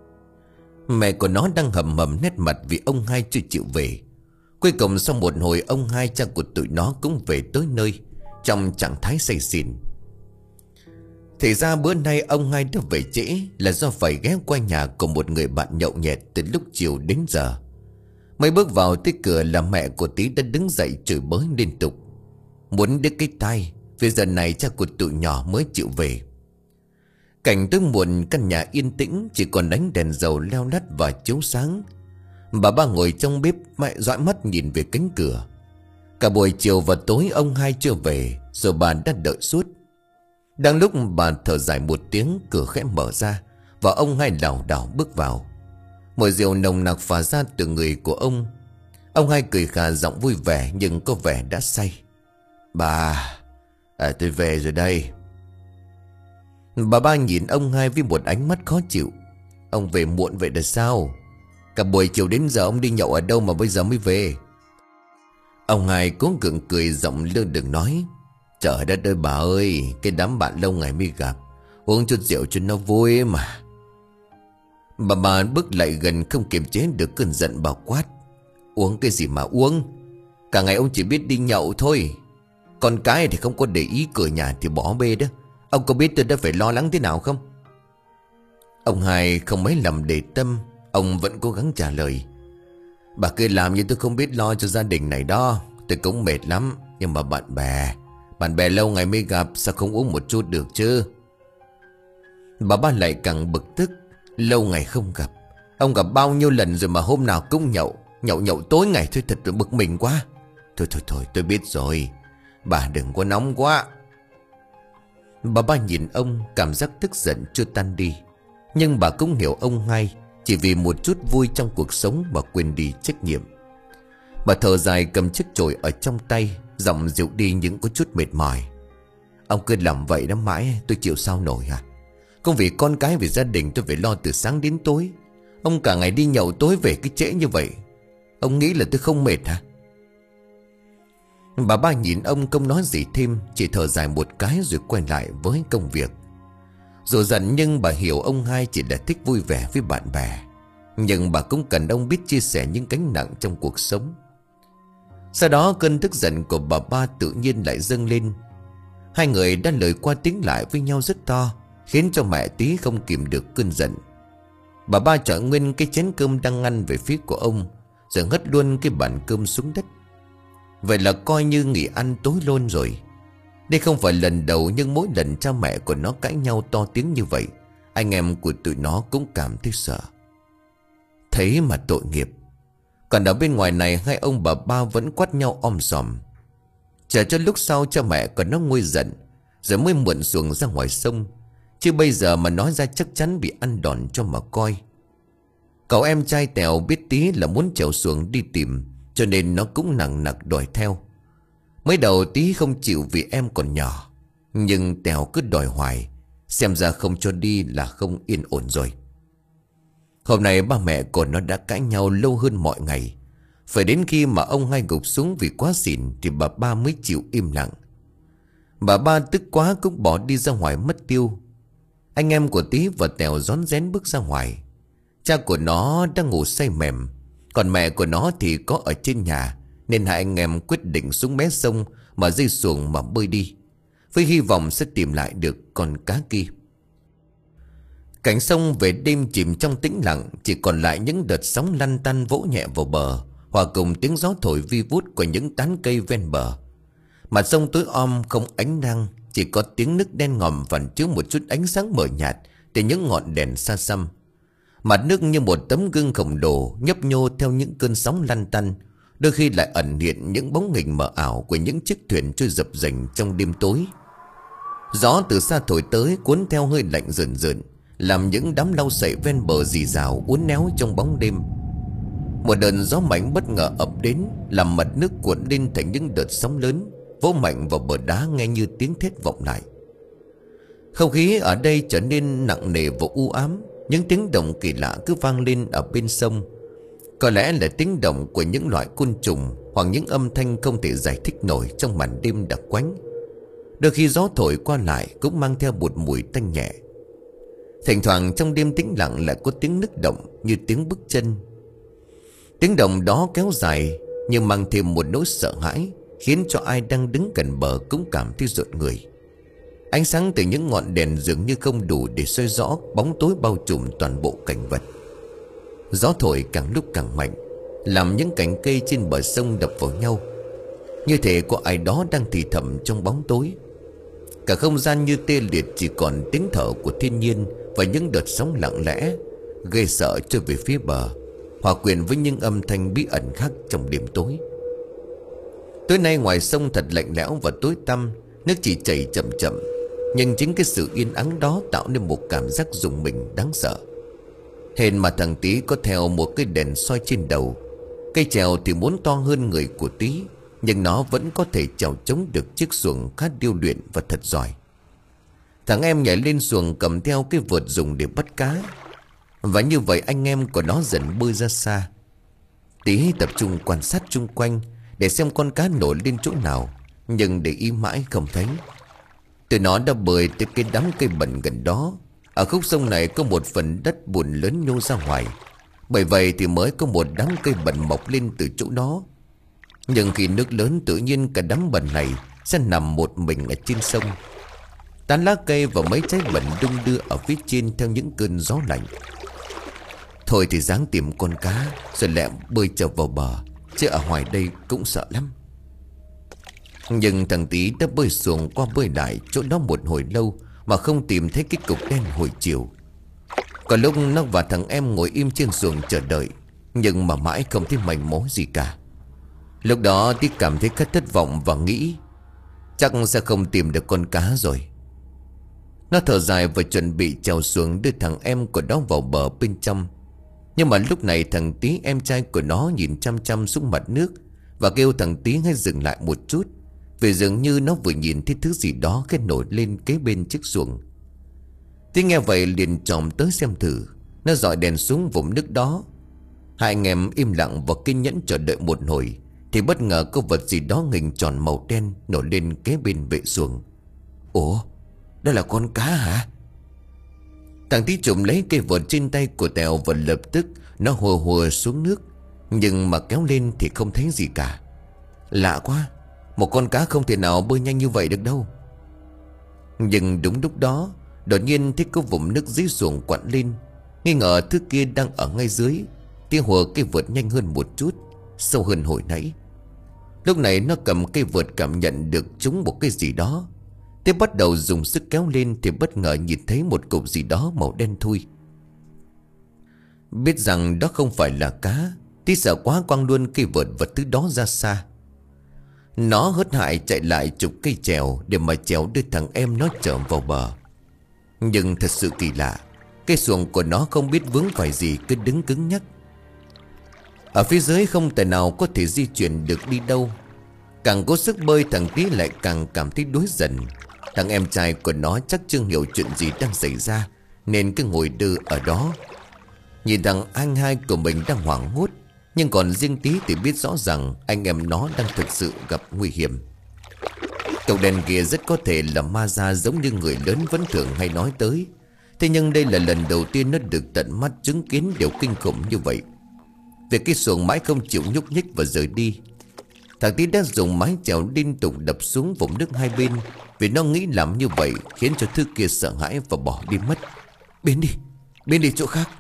Mẹ của nó đang hầm hầm nét mặt vì ông hai chưa chịu về. Cuối cùng sau một hồi, ông hai cha của tụi nó cũng về tới nơi, trong trạng thái say xỉn. Thì ra bữa nay ông hai đã về trễ là do phải ghé qua nhà của một người bạn nhậu nhẹt từ lúc chiều đến giờ. Mới bước vào tới cửa là mẹ của Tí đã đứng dậy chửi bới liên tục. Muốn đứt cái tai, vì giờ này cha của tụi nhỏ mới chịu về. Cảnh tối muộn, căn nhà yên tĩnh, chỉ còn ánh đèn dầu leo lắt và chiếu sáng. Bà ba ngồi trong bếp mẹ dõi mắt nhìn về cánh cửa. Cả buổi chiều và tối ông hai chưa về, rồi bà đã đợi suốt. Đang lúc bà thở dài một tiếng, cửa khẽ mở ra và ông hai lảo đảo bước vào. Mùi rượu nồng nặc phả ra từ người của ông. Ông hai cười khà giọng vui vẻ nhưng có vẻ đã say. Bà, à, tôi về rồi đây. Bà ba nhìn ông hai với một ánh mắt khó chịu. Ông về muộn vậy là sao? Cả buổi chiều đến giờ ông đi nhậu ở đâu mà bây giờ mới về? Ông hai cố gượng cười giọng lơ đừng nói. Trời đất ơi bà ơi, cái đám bạn lâu ngày mới gặp, uống chút rượu cho nó vui mà. Bà bà bước lại gần không kiềm chế được cơn giận, bà quát. Uống cái gì mà uống? Cả ngày ông chỉ biết đi nhậu thôi. Con cái thì không có để ý, cửa nhà thì bỏ bê đó. Ông có biết tôi đã phải lo lắng thế nào không? Ông hai không mấy lầm để tâm, ông vẫn cố gắng trả lời. Bà cứ làm như tôi không biết lo cho gia đình này đó. Tôi cũng mệt lắm, nhưng mà bạn bè Bạn bè lâu ngày mới gặp, sao không uống một chút được chứ? Bà ba lại càng bực tức. Lâu ngày không gặp, ông gặp bao nhiêu lần rồi mà hôm nào cũng nhậu. Nhậu nhậu tối ngày thôi, thật là bực mình quá. Thôi thôi thôi tôi biết rồi, bà đừng có nóng quá. Bà ba nhìn ông, cảm giác tức giận chưa tan đi. Nhưng bà cũng hiểu ông hai chỉ vì một chút vui trong cuộc sống mà quên đi trách nhiệm. Bà thở dài cầm chiếc chổi ở trong tay, giọng dịu đi những có chút mệt mỏi. Ông cứ làm vậy đó mãi tôi chịu sao nổi hả? Không vì con cái, vì gia đình tôi phải lo từ sáng đến tối. Ông cả ngày đi nhậu tối về cái trễ như vậy, ông nghĩ là tôi không mệt hả? Bà ba nhìn ông không nói gì thêm, chỉ thở dài một cái rồi quay lại với công việc. Dù giận nhưng bà hiểu ông hai chỉ là thích vui vẻ với bạn bè. Nhưng bà cũng cần ông biết chia sẻ những gánh nặng trong cuộc sống. Sau đó cơn tức giận của bà ba tự nhiên lại dâng lên. Hai người đã lời qua tiếng lại với nhau rất to, khiến cho mẹ Tí không kìm được cơn giận. Bà ba chọi nguyên cái chén cơm đang ăn về phía của ông, rồi ngất luôn cái bàn cơm xuống đất. Vậy là coi như nghỉ ăn tối luôn rồi. Đây không phải lần đầu, nhưng mỗi lần cha mẹ của nó cãi nhau to tiếng như vậy, anh em của tụi nó cũng cảm thấy sợ. Thấy mà tội nghiệp. Còn ở bên ngoài này, hai ông bà ba vẫn quát nhau om sòm. Chờ cho lúc sau cha mẹ của nó nguôi giận, rồi mới mượn xuồng ra ngoài sông. Chứ bây giờ mà nói ra chắc chắn bị ăn đòn cho mà coi. Cậu em trai Tèo biết Tí là muốn chèo xuồng đi tìm, cho nên nó cũng nặng nặc đòi theo. Mới đầu Tí không chịu vì em còn nhỏ, nhưng Tèo cứ đòi hoài, xem ra không cho đi là không yên ổn rồi. Hôm nay ba mẹ của nó đã cãi nhau lâu hơn mọi ngày. Phải đến khi mà ông hai gục xuống vì quá xỉn thì bà ba mới chịu im lặng. Bà ba tức quá cũng bỏ đi ra ngoài mất tiêu. Anh em của Tí và Tèo rón rén bước ra ngoài. Cha của nó đang ngủ say mềm, còn mẹ của nó thì có ở trên nhà, nên hai anh em quyết định xuống mé sông mà dây xuồng mà bơi đi, với hy vọng sẽ tìm lại được con cá kia. Cảnh sông về đêm chìm trong tĩnh lặng, chỉ còn lại những đợt sóng lăn tăn vỗ nhẹ vào bờ, hòa cùng tiếng gió thổi vi vút của những tán cây ven bờ. Mặt sông tối om không ánh nắng, chỉ có tiếng nước đen ngòm phản chiếu một chút ánh sáng mờ nhạt từ những ngọn đèn xa xăm. Mặt nước như một tấm gương khổng lồ nhấp nhô theo những cơn sóng lăn tăn, đôi khi lại ẩn hiện những bóng hình mờ ảo của những chiếc thuyền trôi dập dềnh trong đêm tối. Gió từ xa thổi tới cuốn theo hơi lạnh rợn rợn, làm những đám lau sậy ven bờ rì rào uốn éo trong bóng đêm. Một đợt gió mạnh bất ngờ ập đến, làm mặt nước cuộn lên thành những đợt sóng lớn, vỗ mạnh vào bờ đá nghe như tiếng thét vọng lại. Không khí ở đây trở nên nặng nề và u ám. Những tiếng động kỳ lạ cứ vang lên ở bên sông. Có lẽ là tiếng động của những loại côn trùng, hoặc những âm thanh không thể giải thích nổi trong màn đêm đặc quánh. Đôi khi gió thổi qua lại cũng mang theo một mùi tanh nhẹ. Thỉnh thoảng trong đêm tĩnh lặng lại có tiếng nức động như tiếng bước chân. Tiếng động đó kéo dài nhưng mang thêm một nỗi sợ hãi, khiến cho ai đang đứng gần bờ cũng cảm thấy rợn người. Ánh sáng từ những ngọn đèn dường như không đủ để soi rõ bóng tối bao trùm toàn bộ cảnh vật. Gió thổi càng lúc càng mạnh, làm những cành cây trên bờ sông đập vào nhau, như thể có ai đó đang thì thầm trong bóng tối. Cả không gian như tê liệt, chỉ còn tiếng thở của thiên nhiên và những đợt sóng lặng lẽ gây sợ trôi về phía bờ, hòa quyện với những âm thanh bí ẩn khác trong đêm tối. Tối nay ngoài sông thật lạnh lẽo và tối tăm, nước chỉ chảy chậm chậm, nhưng chính cái sự yên ắng đó tạo nên một cảm giác rùng mình đáng sợ. Hèn mà thằng Tí có theo một cái đèn soi trên đầu. Cây chèo thì muốn to hơn người của Tí, nhưng nó vẫn có thể chèo chống được chiếc xuồng khá điêu luyện và thật giỏi. Thằng em nhảy lên xuồng cầm theo cái vợt dùng để bắt cá, và như vậy anh em của nó dần bơi ra xa. Tí tập trung quan sát chung quanh để xem con cá nổi lên chỗ nào, nhưng để ý mãi không thấy. Tụi nó đã bơi tới cái đám cây bẩn gần đó. Ở khúc sông này có một phần đất bùn lớn nhô ra ngoài, bởi vậy thì mới có một đám cây bẩn mọc lên từ chỗ đó. Nhưng khi nước lớn, tự nhiên cả đám bẩn này sẽ nằm một mình ở trên sông. Tán lá cây và mấy trái bẩn đung đưa ở phía trên theo những cơn gió lạnh. Thôi thì ráng tìm con cá rồi lẹ bơi trở vào bờ, chứ ở ngoài đây cũng sợ lắm. Nhưng thằng Tí đã bơi xuồng qua bơi lại chỗ đó một hồi lâu mà không tìm thấy cái cục đen hồi chiều. Còn lúc nó và thằng em ngồi im trên xuồng chờ đợi, nhưng mà mãi không thấy manh mối gì cả. Lúc đó Tí cảm thấy khá thất vọng và nghĩ chắc sẽ không tìm được con cá rồi. Nó thở dài và chuẩn bị trèo xuống đưa thằng em của nó vào bờ bên trong. Nhưng mà lúc này thằng Tí, em trai của nó, nhìn chăm chăm xuống mặt nước và kêu thằng Tí hãy dừng lại một chút, vì dường như nó vừa nhìn thấy thứ gì đó cái nổi lên kế bên chiếc xuồng. Tí nghe vậy liền chòm tới xem thử. Nó dọi đèn xuống vùng nước đó. Hai anh em im lặng và kiên nhẫn chờ đợi một hồi, thì bất ngờ có vật gì đó hình tròn màu đen nổi lên kế bên bệ xuồng. Ủa, đó là con cá hả? Thằng Tí trộm lấy cây vợt trên tay của Tèo và lập tức nó hùa hùa xuống nước, nhưng mà kéo lên thì không thấy gì cả. Lạ quá, một con cá không thể nào bơi nhanh như vậy được đâu. Nhưng đúng lúc đó, đột nhiên thấy có vũng nước dưới xuồng quặn lên. Nghi ngờ thứ kia đang ở ngay dưới. Tí hùa cây vợt nhanh hơn một chút, sâu hơn hồi nãy. Lúc này nó cầm cây vợt cảm nhận được trúng một cái gì đó. Tiếp bắt đầu dùng sức kéo lên thì bất ngờ nhìn thấy một cục gì đó màu đen thui. Biết rằng đó không phải là cá, Tí sợ quá quăng luôn cây vợt và thứ đó ra xa. Nó hớt hải chạy lại chụp cây chèo để mà chèo đưa thằng em nó trở vào bờ. Nhưng thật sự kỳ lạ, cây xuồng của nó không biết vướng phải gì cứ đứng cứng nhắc. Ở phía dưới không thể nào có thể di chuyển được đi đâu. Cả Càng cố sức bơi thằng Tí lại càng cảm thấy đuối dần. Thằng em trai của nó chắc chưa hiểu chuyện gì đang xảy ra, nên cứ ngồi đơ ở đó. Nhìn thằng anh hai của mình đang hoảng hốt, nhưng còn riêng Tí thì biết rõ rằng anh em nó đang thực sự gặp nguy hiểm. Cậu đèn kia rất có thể là ma da giống như người lớn vẫn thường hay nói tới. Thế nhưng đây là lần đầu tiên nó được tận mắt chứng kiến điều kinh khủng như vậy. Việc cái xuồng mãi không chịu nhúc nhích và rời đi. Thằng Tí đã dùng mái chèo liên tục đập xuống vùng nước hai bên, vì nó nghĩ làm như vậy khiến cho thứ kia sợ hãi và bỏ đi mất. Biến đi, biến đi chỗ khác.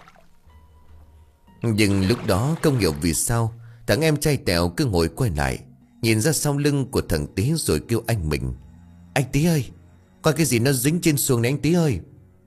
Nhưng lúc đó không hiểu vì sao thằng em trai Tèo cứ ngồi quay lại, nhìn ra sau lưng của thằng Tí rồi kêu anh mình: Anh Tí ơi, coi cái gì nó dính trên xuồng này anh Tí ơi.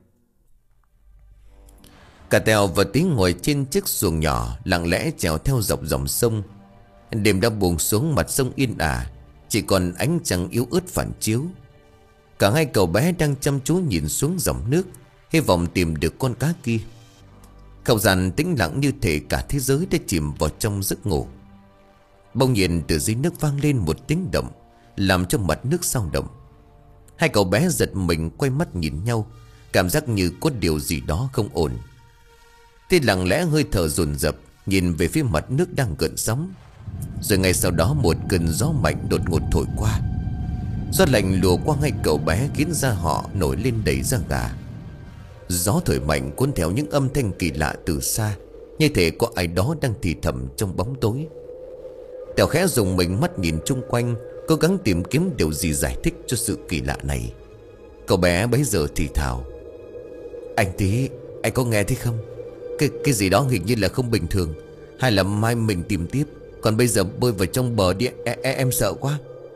Cả Tèo và Tí ngồi trên chiếc xuồng nhỏ, lặng lẽ chèo theo dọc dòng sông. Đêm đã buông xuống, mặt sông yên ả, chỉ còn ánh trăng yếu ớt phản chiếu. Cả hai cậu bé đang chăm chú nhìn xuống dòng nước, hy vọng tìm được con cá kia. Không gian tĩnh lặng như thể cả thế giới đã chìm vào trong giấc ngủ. Bỗng nhiên từ dưới nước vang lên một tiếng động, làm cho mặt nước xao động. Hai cậu bé giật mình quay mắt nhìn nhau, cảm giác như có điều gì đó không ổn. Thì lặng lẽ hơi thở dồn dập nhìn về phía mặt nước đang gợn sóng. Rồi ngay sau đó một cơn gió mạnh đột ngột thổi qua. Gió lạnh lùa qua ngay cậu bé khiến da họ nổi lên đầy da gà. Gió thổi mạnh cuốn theo những âm thanh kỳ lạ từ xa, như thể có ai đó đang thì thầm trong bóng tối. Tèo khẽ dùng mình mắt nhìn chung quanh, cố gắng tìm kiếm điều gì giải thích cho sự kỳ lạ này. Cậu bé bấy giờ thì thào: Anh Tí, anh có nghe thấy không? Cái, cái gì đó hình như là không bình thường. Hay là mai mình tìm tiếp, còn bây giờ bơi vào trong bờ đi, e, e, em sợ quá.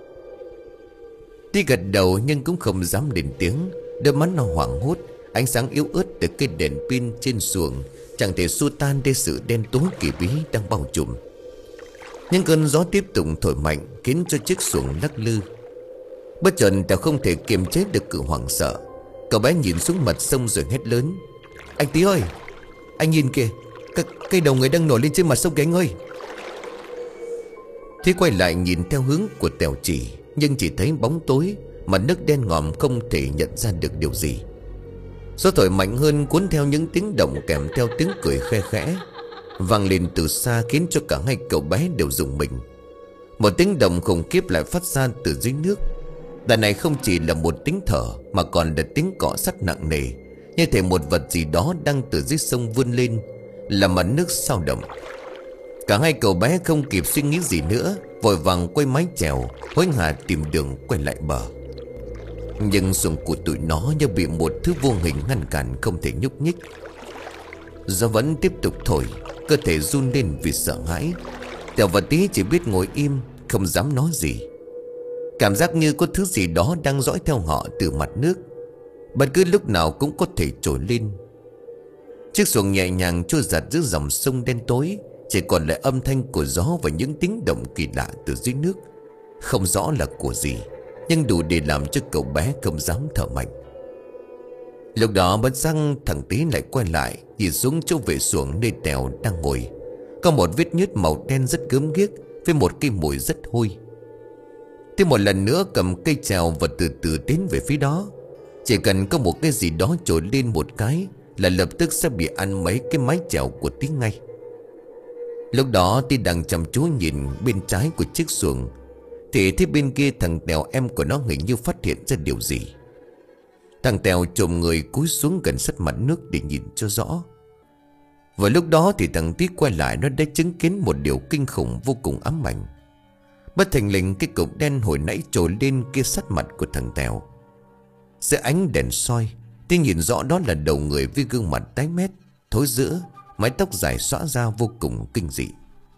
Tí gật đầu nhưng cũng không dám lên tiếng. Đôi mắt nó hoảng hốt, ánh sáng yếu ớt từ cây đèn pin trên xuồng chẳng thể xua tan đi sự đen tối kỳ bí đang bao trùm. Nhưng cơn gió tiếp tục thổi mạnh khiến cho chiếc xuồng lắc lư. Bất chợt Tèo không thể kiềm chế được cự hoảng sợ. Cậu bé nhìn xuống mặt sông rồi hét lớn: Anh Tí ơi, anh nhìn kìa, cái, cái đầu người đang nổi lên trên mặt sông kìa anh ơi. Thì quay lại nhìn theo hướng của Tèo chỉ, nhưng chỉ thấy bóng tối, mặt nước đen ngòm không thể nhận ra được điều gì. Gió thổi mạnh hơn cuốn theo những tiếng động kèm theo tiếng cười khe khẽ vang lên từ xa khiến cho cả hai cậu bé đều rùng mình. Một tiếng động khủng khiếp lại phát ra từ dưới nước. Lần này không chỉ là một tiếng thở mà còn là tiếng cọ sắt nặng nề, như thể một vật gì đó đang từ dưới sông vươn lên, làm mặt nước xao động. Cả hai cậu bé không kịp suy nghĩ gì nữa, vội vàng quay mái chèo hối hả tìm đường quay lại bờ. Nhưng xuồng của tụi nó như bị một thứ vô hình ngăn cản, không thể nhúc nhích. Gió vẫn tiếp tục thổi, cơ thể run lên vì sợ hãi. Tèo và Tí chỉ biết ngồi im, không dám nói gì. Cảm giác như có thứ gì đó đang dõi theo họ từ mặt nước, bất cứ lúc nào cũng có thể trồi lên. Chiếc xuồng nhẹ nhàng trôi giặt giữa dòng sông đen tối, chỉ còn lại âm thanh của gió và những tiếng động kỳ lạ từ dưới nước. Không rõ là của gì, nhưng đủ để làm cho cậu bé không dám thở mạnh. Lúc đó bất giác thằng Tí lại quay lại, nhìn xuống chỗ vệ xuồng nơi Tèo đang ngồi. Có một vết nhớt màu đen rất gớm ghiếc, với một cái mùi rất hôi. Thì một lần nữa cầm cây chèo và từ từ tiến về phía đó. Chỉ cần có một cái gì đó trồi lên một cái là lập tức sẽ bị ăn mấy cái mái chèo của Tí ngay. Lúc đó Tí đang chăm chú nhìn bên trái của chiếc xuồng, thì thấy bên kia thằng Tèo em của nó hình như phát hiện ra điều gì. Thằng Tèo chồm người cúi xuống gần sát mặt nước để nhìn cho rõ. Vào lúc đó thì thằng Tí quay lại, nó đã chứng kiến một điều kinh khủng vô cùng ám ảnh. Bất thình lình cái cục đen hồi nãy trồi lên kia sát mặt của thằng Tèo. Dưới ánh đèn soi, Tí nhìn rõ đó là đầu người với gương mặt tái mét, thối rữa, mái tóc dài xõa ra vô cùng kinh dị.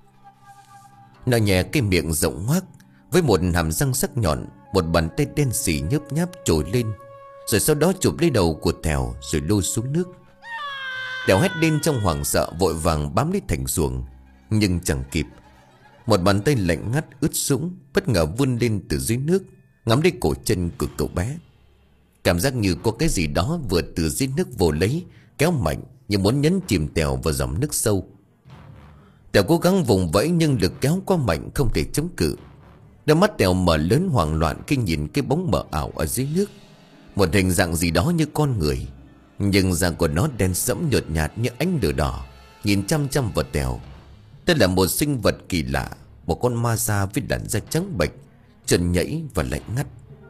Nó nhè cái miệng rộng hoác với một hàm răng sắc nhọn, một bàn tay đen xì nhớp nháp trồi lên, rồi sau đó chụp lấy đầu của Tèo rồi lôi xuống nước. Tèo hét lên trong hoảng sợ, vội vàng bám lấy thành xuồng, nhưng chẳng kịp. Một bàn tay lạnh ngắt ướt sũng bất ngờ vươn lên từ dưới nước, ngắm lấy cổ chân của cậu bé. Cảm giác như có cái gì đó vừa từ dưới nước vồ lấy, kéo mạnh như muốn nhấn chìm Tèo vào dòng nước sâu. Tèo cố gắng vùng vẫy nhưng lực kéo quá mạnh, không thể chống cự. Đôi mắt Tèo mở lớn hoảng loạn khi nhìn cái bóng mờ ảo ở dưới nước. Một hình dạng gì đó như con người, nhưng da của nó đen sẫm nhợt nhạt như ánh lửa đỏ, nhìn chăm chăm vào Tèo. Đây là một sinh vật kỳ lạ, một con ma da với làn da trắng bệch, chân nhẫy và lạnh ngắt.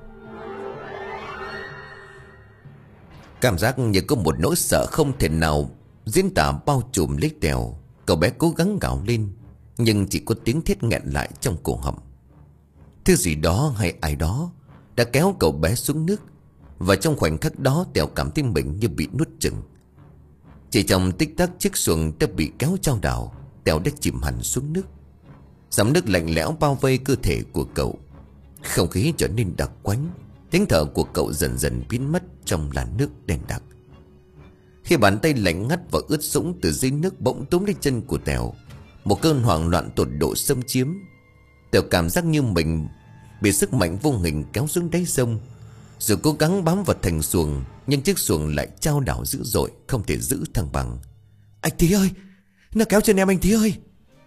Cảm giác như có một nỗi sợ không thể nào diễn tả bao trùm lấy Tèo. Cậu bé cố gắng gào lên, nhưng chỉ có tiếng thét nghẹn lại trong cổ họng. Thứ gì đó hay ai đó đã kéo cậu bé xuống nước, và trong khoảnh khắc đó Tèo cảm thấy mình như bị nuốt chửng. Chỉ trong tích tắc chiếc xuồng đã bị kéo chao đảo. Tèo đã chìm hẳn xuống nước. Dòng nước lạnh lẽo bao vây cơ thể của cậu. Không khí trở nên đặc quánh. Tiếng thở của cậu dần dần biến mất trong làn nước đen đặc. Khi bàn tay lạnh ngắt và ướt sũng từ dưới nước bỗng túm lấy chân của Tèo, một cơn hoảng loạn tột độ xâm chiếm. Tèo cảm giác như mình bị sức mạnh vô hình kéo xuống đáy sông. Dù cố gắng bám vào thành xuồng, nhưng chiếc xuồng lại chao đảo dữ dội, không thể giữ thăng bằng. Anh Tí ơi, nó kéo chân em anh Tí ơi.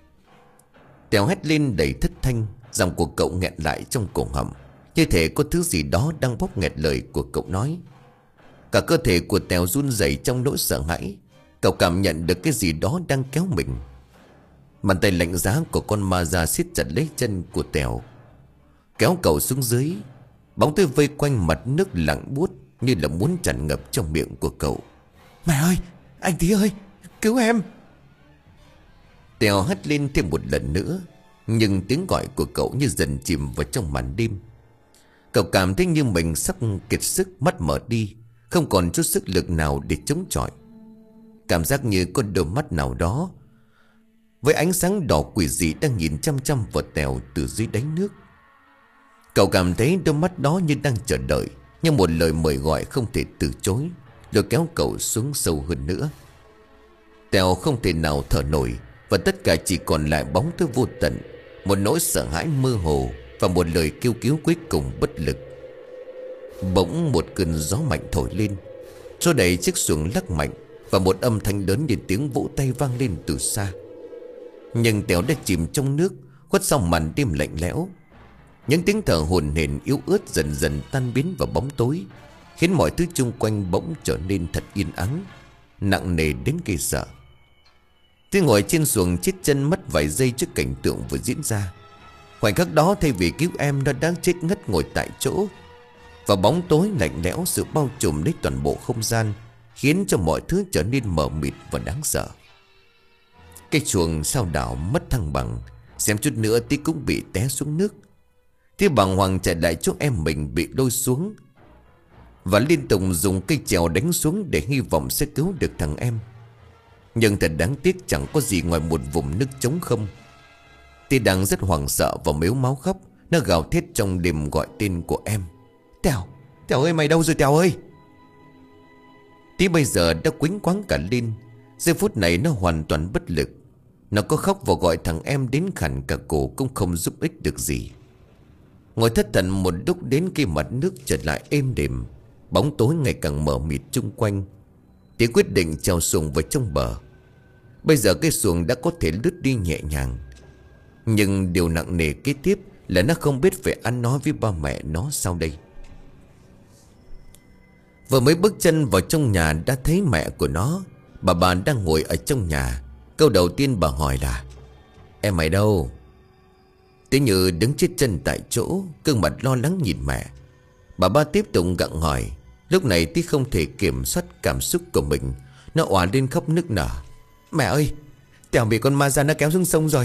Tèo hét lên đầy thất thanh. Giọng của cậu nghẹn lại trong cổ họng, như thể có thứ gì đó đang bóp nghẹt lời của cậu nói. Cả cơ thể của Tèo run rẩy trong nỗi sợ hãi. Cậu cảm nhận được cái gì đó đang kéo mình. Bàn tay lạnh giá của con ma da siết chặt lấy chân của Tèo, kéo cậu xuống dưới. Bóng tối vây quanh mặt nước lặng buốt, như là muốn tràn ngập trong miệng của cậu. Mẹ ơi, anh Tí ơi, cứu em. Tèo hét lên thêm một lần nữa, nhưng tiếng gọi của cậu như dần chìm vào trong màn đêm. Cậu cảm thấy như mình sắp kiệt sức, mắt mở đi, không còn chút sức lực nào để chống chọi. Cảm giác như có đôi mắt nào đó với ánh sáng đỏ quỷ dị đang nhìn chăm chăm vào Tèo từ dưới đáy nước. Cậu cảm thấy đôi mắt đó như đang chờ đợi, như một lời mời gọi không thể từ chối, rồi kéo cậu xuống sâu hơn nữa. Tèo không thể nào thở nổi, và tất cả chỉ còn lại bóng tối vô tận, một nỗi sợ hãi mơ hồ, và một lời kêu cứu cuối cùng bất lực. Bỗng một cơn gió mạnh thổi lên, xô đẩy chiếc xuồng lắc mạnh, và một âm thanh lớn như tiếng vỗ tay vang lên từ xa. Nhưng Tèo đã chìm trong nước, khuất sau màn đêm lạnh lẽo. Những tiếng thở hổn hển yếu ớt dần dần tan biến vào bóng tối, khiến mọi thứ chung quanh bỗng trở nên thật yên ắng, nặng nề đến ghê sợ. Tôi ngồi trên xuồng chết chân mất vài giây trước cảnh tượng vừa diễn ra. Khoảnh khắc đó, thay vì cứu em, nó đang chết ngất ngồi tại chỗ. Và bóng tối lạnh lẽo sự bao trùm lấy toàn bộ không gian, khiến cho mọi thứ trở nên mờ mịt và đáng sợ. Cái xuồng sao đảo mất thăng bằng, xem chút nữa Tí cũng bị té xuống nước. Tí bàng hoàng chạy lại chỗ em mình bị lôi xuống, và liên tục dùng cây chèo đánh xuống để hy vọng sẽ cứu được thằng em. Nhưng thật đáng tiếc, chẳng có gì ngoài một vùng nước trống không. Tí đang rất hoảng sợ và mếu máu khóc. Nó gào thét trong đêm gọi tên của em. Tèo, Tèo ơi, mày đâu rồi Tèo ơi? Tí bây giờ đã quýnh quáng cả lên. Giây phút này nó hoàn toàn bất lực. Nó có khóc và gọi thằng em đến khản cả cổ cũng không giúp ích được gì. Ngồi thất thần một lúc, đến khi mặt nước trở lại êm đềm, bóng tối ngày càng mờ mịt chung quanh, Tí quyết định trèo xuồng vào trong bờ. Bây giờ cái xuồng đã có thể lướt đi nhẹ nhàng, nhưng điều nặng nề kế tiếp là nó không biết phải ăn nói với ba mẹ nó sau đây. Vừa mới bước chân vào trong nhà đã thấy mẹ của nó. Bà bà đang ngồi ở trong nhà. Câu đầu tiên bà hỏi là: Em mày đâu? Tí Như đứng chết chân tại chỗ, gương mặt lo lắng nhìn mẹ. Bà ba tiếp tục gặng hỏi. Lúc này Tí không thể kiểm soát cảm xúc của mình, nó òa lên khóc nức nở. Mẹ ơi, Tèo bị con ma da nó kéo xuống sông rồi.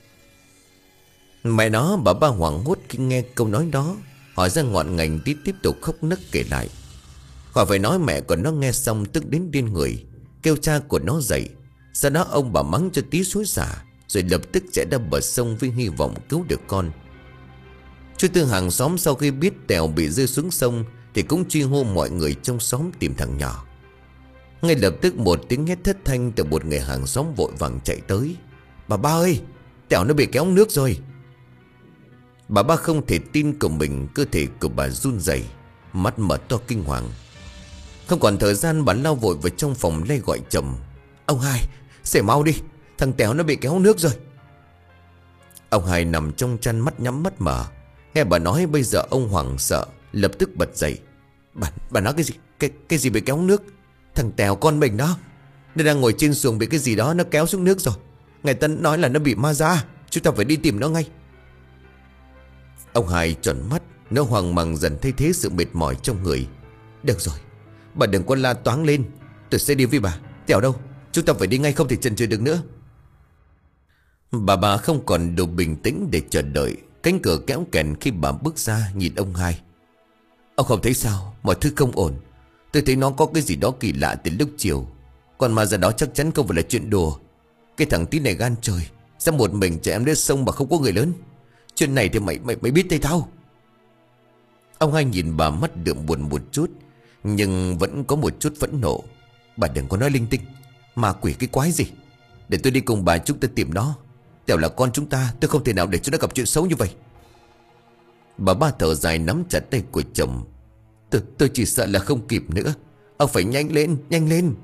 Mẹ nó, bà ba hoảng hốt khi nghe câu nói đó, hỏi ra ngọn ngành. Tí tiếp tục khóc nức kể lại. Khỏi phải nói, mẹ của nó nghe xong tức đến điên người, kêu cha của nó dậy. Sau đó ông bà mắng cho Tí xối xả, rồi lập tức chạy ra bờ sông với hy vọng cứu được con. Chú Tư hàng xóm sau khi biết Tèo bị rơi xuống sông thì cũng truy hô mọi người trong xóm tìm thằng nhỏ. Ngay lập tức một tiếng hét thất thanh từ một người hàng xóm vội vàng chạy tới. Bà ba ơi, Tèo nó bị kéo nước rồi. Bà ba không thể tin của mình, cơ thể của bà run rẩy, mắt mở to kinh hoàng. Không còn thời gian, bà lao vội vào trong phòng lay gọi chồng. Ông Hai, xể mau đi, thằng Tèo nó bị kéo nước rồi. Ông Hai nằm trong chăn, mắt nhắm mắt mở. Nghe bà nói bây giờ ông hoảng sợ, lập tức bật dậy. Bà, bà nói cái gì? Cái, cái gì bị kéo nước? Thằng Tèo con mình đó, nó đang ngồi trên xuồng bị cái gì đó nó kéo xuống nước rồi. Người ta nói là nó bị ma ra. Chúng ta phải đi tìm nó ngay. Ông Hai tròn mắt, nó hoang mang dần thay thế sự mệt mỏi trong người. Được rồi, bà đừng có la toáng lên, tôi sẽ đi với bà. Tèo đâu? Chúng ta phải đi ngay, không thể chần chừ được nữa. Bà bà không còn đủ bình tĩnh để chờ đợi. Cánh cửa kéo kẹt khi bà bước ra nhìn ông Hai. Ông không thấy sao? Mọi thứ không ổn. Tôi thấy nó có cái gì đó kỳ lạ từ lúc chiều. Còn mà giờ đó chắc chắn không phải là chuyện đùa. Cái thằng tí này gan trời, sao một mình trẻ em đến sông mà không có người lớn? Chuyện này thì mày mày mày biết tay tao. Ông Hai nhìn bà mắt đượm buồn một chút, nhưng vẫn có một chút phẫn nộ. Bà đừng có nói linh tinh. Ma quỷ cái quái gì? Để tôi đi cùng bà, chúng ta tìm nó. Tèo là con chúng ta, tôi không thể nào để cho nó gặp chuyện xấu như vậy. Bà ba thở dài nắm chặt tay của chồng. Tôi, tôi chỉ sợ là không kịp nữa. Ông phải nhanh lên, nhanh lên.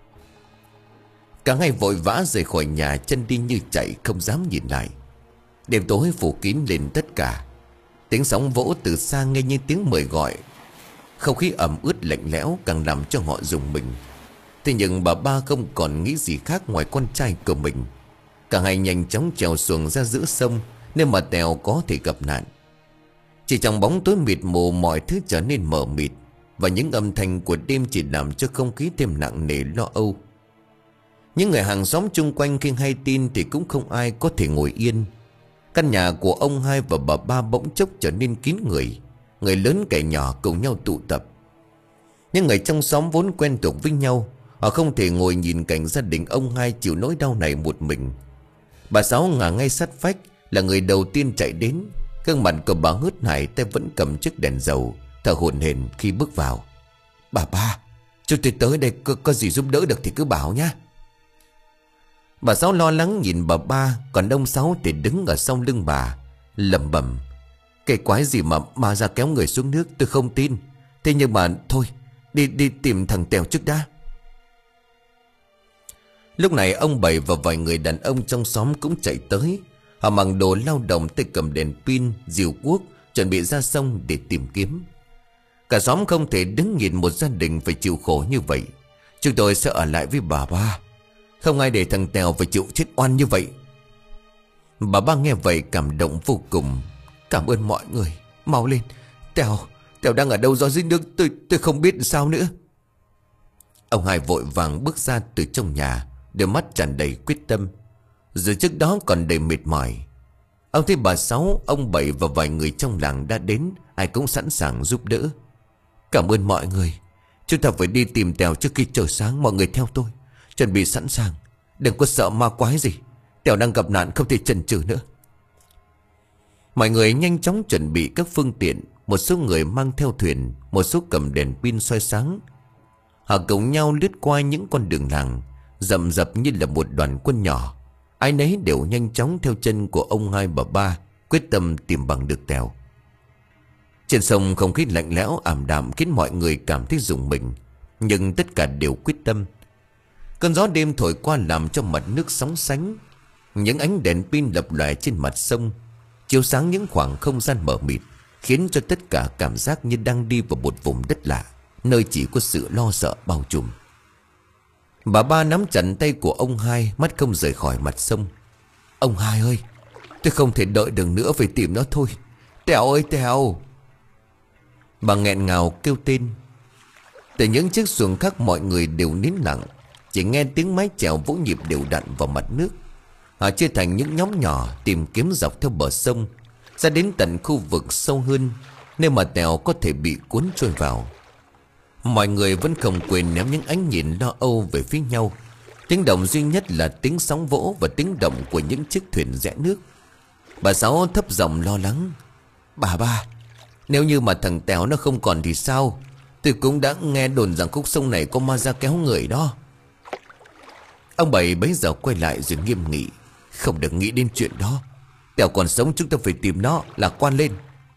Cả hai vội vã rời khỏi nhà, chân đi như chạy, không dám nhìn lại. Đêm tối phủ kín lên tất cả. Tiếng sóng vỗ từ xa nghe như tiếng mời gọi. Không khí ẩm ướt lạnh lẽo càng làm cho họ rùng mình. Thế nhưng bà ba không còn nghĩ gì khác ngoài con trai của mình. Cả hai nhanh chóng trèo xuồng ra giữa sông, nơi mà Tèo có thể gặp nạn. Chỉ trong bóng tối mịt mù, mọi thứ trở nên mờ mịt, và những âm thanh của đêm chỉ làm cho không khí thêm nặng nề lo âu. Những người hàng xóm chung quanh khi hay tin thì cũng không ai có thể ngồi yên. Căn nhà của ông Hai và bà ba bỗng chốc trở nên kín người. Người lớn kẻ nhỏ cùng nhau tụ tập. Những người trong xóm vốn quen thuộc với nhau, họ không thể ngồi nhìn cảnh gia đình ông Hai chịu nỗi đau này một mình. Bà Sáu ngả ngay sát vách, là người đầu tiên chạy đến. Gương mặt của bà hớt hải, tay vẫn cầm chiếc đèn dầu, thở hổn hển khi bước vào. Bà ba, cho tôi tới đây, có, có gì giúp đỡ được thì cứ bảo nhá. Bà Sáu lo lắng nhìn bà ba, còn ông Sáu thì đứng ở sau lưng bà, lẩm bẩm. Cái quái gì mà ma ra kéo người xuống nước, tôi không tin. Thế nhưng mà thôi, đi đi tìm thằng Tèo trước đã. Lúc này ông Bảy và vài người đàn ông trong xóm cũng chạy tới. Họ mặc đồ lao động, tay cầm đèn pin, diều cuốc, chuẩn bị ra sông để tìm kiếm. Cả xóm không thể đứng nhìn một gia đình phải chịu khổ như vậy. Chúng tôi sẽ ở lại với bà ba. Không ai để thằng Tèo phải chịu chết oan như vậy. Bà ba nghe vậy cảm động vô cùng. Cảm ơn mọi người. Mau lên. Tèo, Tèo đang ở đâu gió dưới nước, tôi tôi không biết sao nữa. Ông Hai vội vàng bước ra từ trong nhà, đôi mắt tràn đầy quyết tâm. Rồi trước đó còn đầy mệt mỏi. Ông thấy bà Sáu, ông Bảy và vài người trong làng đã đến. Ai cũng sẵn sàng giúp đỡ. Cảm ơn mọi người. Chúng ta phải đi tìm Tèo trước khi trời sáng. Mọi người theo tôi, chuẩn bị sẵn sàng. Đừng có sợ ma quái gì. Tèo đang gặp nạn, không thể chần chừ nữa. Mọi người nhanh chóng chuẩn bị các phương tiện. Một số người mang theo thuyền, một số cầm đèn pin soi sáng. Họ cùng nhau lướt qua những con đường làng, rậm rập như là một đoàn quân nhỏ. Ai nấy đều nhanh chóng theo chân của ông Hai bà ba, quyết tâm tìm bằng được Tèo. Trên sông không khí lạnh lẽo ảm đạm khiến mọi người cảm thấy rùng mình, nhưng tất cả đều quyết tâm. Cơn gió đêm thổi qua làm cho mặt nước sóng sánh. Những ánh đèn pin lập lòe trên mặt sông, chiếu sáng những khoảng không gian mờ mịt, khiến cho tất cả cảm giác như đang đi vào một vùng đất lạ, nơi chỉ có sự lo sợ bao trùm. Bà ba nắm chặt tay của ông Hai, mắt không rời khỏi mặt sông. Ông Hai ơi, tôi không thể đợi được nữa, phải tìm nó thôi. Tèo ơi Tèo. Bà nghẹn ngào kêu tên. Từ những chiếc xuồng khác mọi người đều nín lặng, chỉ nghe tiếng mái chèo vỗ nhịp đều đặn vào mặt nước. Họ chia thành những nhóm nhỏ tìm kiếm dọc theo bờ sông, ra đến tận khu vực sâu hơn, nơi mà Tèo có thể bị cuốn trôi vào. Mọi người vẫn không quên ném những ánh nhìn lo âu về phía nhau. Tiếng động duy nhất là tiếng sóng vỗ và tiếng động của những chiếc thuyền rẽ nước. Bà Sáu thấp giọng lo lắng. Bà ba, nếu như mà thằng Tèo nó không còn thì sao? Tôi cũng đã nghe đồn rằng khúc sông này có ma ra kéo người đó. Ông Bảy bấy giờ quay lại rồi nghiêm nghị. Không được nghĩ đến chuyện đó. Tèo còn sống, chúng ta phải tìm nó, lạc quan lên.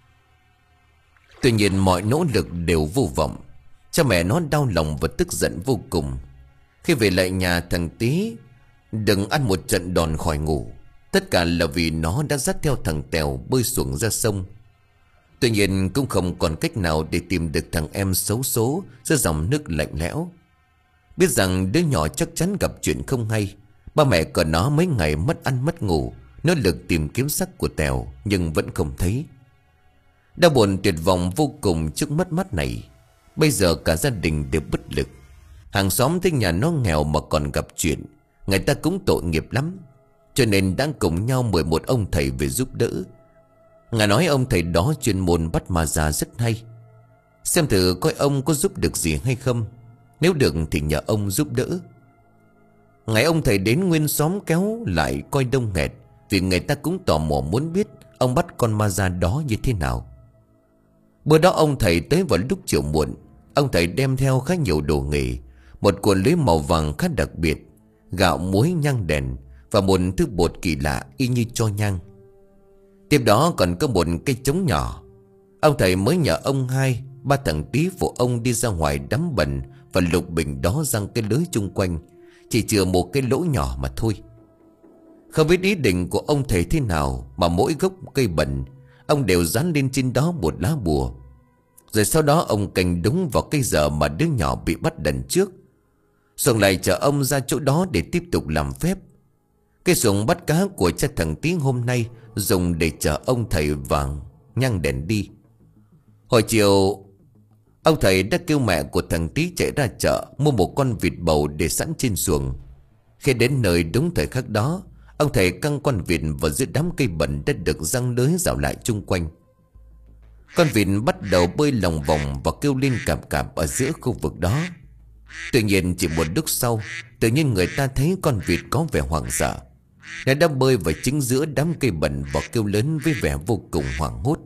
Tuy nhiên mọi nỗ lực đều vô vọng. Cha mẹ nó đau lòng và tức giận vô cùng. Khi về lại nhà thằng Tí đừng ăn một trận đòn khỏi ngủ. Tất cả là vì nó đã dắt theo thằng Tèo bơi xuồng ra sông. Tuy nhiên cũng không còn cách nào để tìm được thằng em xấu số giữa dòng nước lạnh lẽo. Biết rằng đứa nhỏ chắc chắn gặp chuyện không hay, ba mẹ của nó mấy ngày mất ăn mất ngủ, nỗ lực tìm kiếm xác của Tèo nhưng vẫn không thấy. Đau buồn tuyệt vọng vô cùng trước mất mát này. Bây giờ cả gia đình đều bất lực. Hàng xóm thấy nhà nó nghèo mà còn gặp chuyện, người ta cũng tội nghiệp lắm, cho nên đang cùng nhau mời một ông thầy về giúp đỡ. Ngài nói ông thầy đó chuyên môn bắt ma ra rất hay. Xem thử coi ông có giúp được gì hay không. Nếu được thì nhờ ông giúp đỡ. Ngày ông thầy đến, nguyên xóm kéo lại coi đông nghẹt, vì người ta cũng tò mò muốn biết ông bắt con ma ra đó như thế nào. Bữa đó ông thầy tới vào lúc chiều muộn. Ông thầy đem theo khá nhiều đồ nghề, một cuộn lưới màu vàng khá đặc biệt, gạo muối nhang đèn và một thứ bột kỳ lạ y như tro nhang. Tiếp đó còn có một cây trống nhỏ. Ông thầy mới nhờ ông hai, ba thằng tí phụ ông đi ra ngoài đắm bẩn và lục bình đó răng cái lưới chung quanh, chỉ chừa một cái lỗ nhỏ mà thôi. Không biết ý định của ông thầy thế nào mà mỗi gốc cây bẩn ông đều dán lên trên đó một lá bùa. Rồi sau đó ông canh đúng vào cái giờ mà đứa nhỏ bị bắt đần trước, rồi lại chờ ông ra chỗ đó để tiếp tục làm phép. Cái xuồng bắt cá của cha thằng Tí hôm nay dùng để chở ông thầy vàng nhang đèn đi. Hồi chiều, ông thầy đã kêu mẹ của thằng Tí chạy ra chợ mua một con vịt bầu để sẵn trên xuồng. Khi đến nơi đúng thời khắc đó, ông thầy căng con vịt vào giữa đám cây bẩn đã được giăng lưới rào lại chung quanh. Con vịt bắt đầu bơi lòng vòng và kêu lên cạp cạp ở giữa khu vực đó. Tuy nhiên chỉ một lúc sau, tự nhiên người ta thấy con vịt có vẻ hoảng sợ. Nó đã bơi vào chính giữa đám cây bẩn và kêu lớn với vẻ vô cùng hoảng hốt.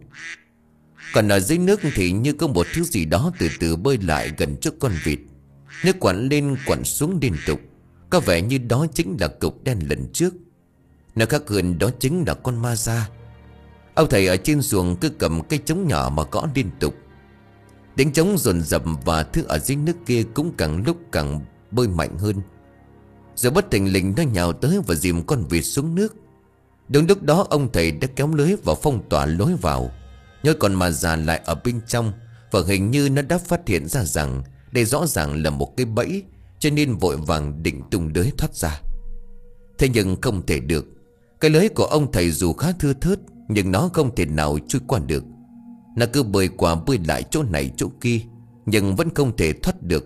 Còn ở dưới nước thì như có một thứ gì đó từ từ bơi lại gần trước con vịt. Nước quặn lên quặn xuống liên tục, có vẻ như đó chính là cục đen lần trước. Nó khác hơn, đó chính là con ma da. Ông thầy ở trên xuồng cứ cầm cây trống nhỏ mà gõ liên tục. Tiếng trống dồn dập và thứ ở dưới nước kia cũng càng lúc càng bơi mạnh hơn. Rồi bất thình lình nó nhào tới và dìm con vịt xuống nước. Đúng lúc đó ông thầy đã kéo lưới và phong tỏa lối vào, nhớ con ma già lại ở bên trong. Và hình như nó đã phát hiện ra rằng đây rõ ràng là một cái bẫy, cho nên vội vàng định tung lưới thoát ra. Thế nhưng không thể được. Cái lưới của ông thầy dù khá thưa thớt, nhưng nó không thể nào chui qua được. Nó cứ bơi qua bơi lại chỗ này chỗ kia, nhưng vẫn không thể thoát được.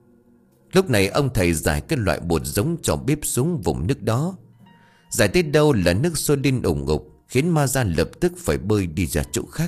Lúc này ông thầy giải cái loại bột giống cho bếp xuống vùng nước đó. Giải tới đâu là nước sôi lên ủng ục, khiến ma ra lập tức phải bơi đi ra chỗ khác.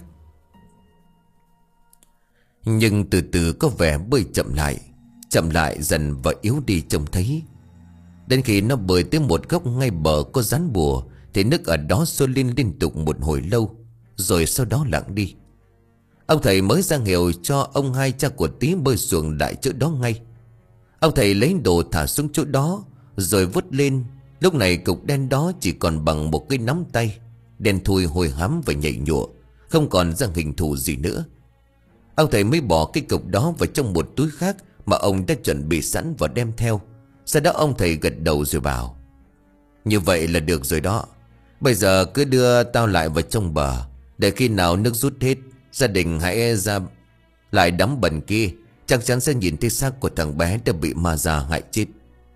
Nhưng từ từ có vẻ bơi chậm lại, chậm lại dần và yếu đi trông thấy. Đến khi nó bơi tới một góc ngay bờ có dán bùa, thì nước ở đó sôi lên liên tục một hồi lâu, rồi sau đó lặng đi. Ông thầy mới ra hiệu cho ông hai cha của Tí bơi xuồng lại chỗ đó ngay. Ông thầy lấy đồ thả xuống chỗ đó, rồi vứt lên. Lúc này cục đen đó chỉ còn bằng một cái nắm tay, đen thui hôi hám và nhảy nhụa, không còn ra hình thù gì nữa. Ông thầy mới bỏ cái cục đó vào trong một túi khác mà ông đã chuẩn bị sẵn và đem theo. Sau đó ông thầy gật đầu rồi bảo: như vậy là được rồi đó. Bây giờ cứ đưa tao lại vào trong bờ, để khi nào nước rút hết, gia đình hãy ra lại đám bẩn kia. Chắc chắn sẽ nhìn thấy xác của thằng bé đã bị ma già hại chết.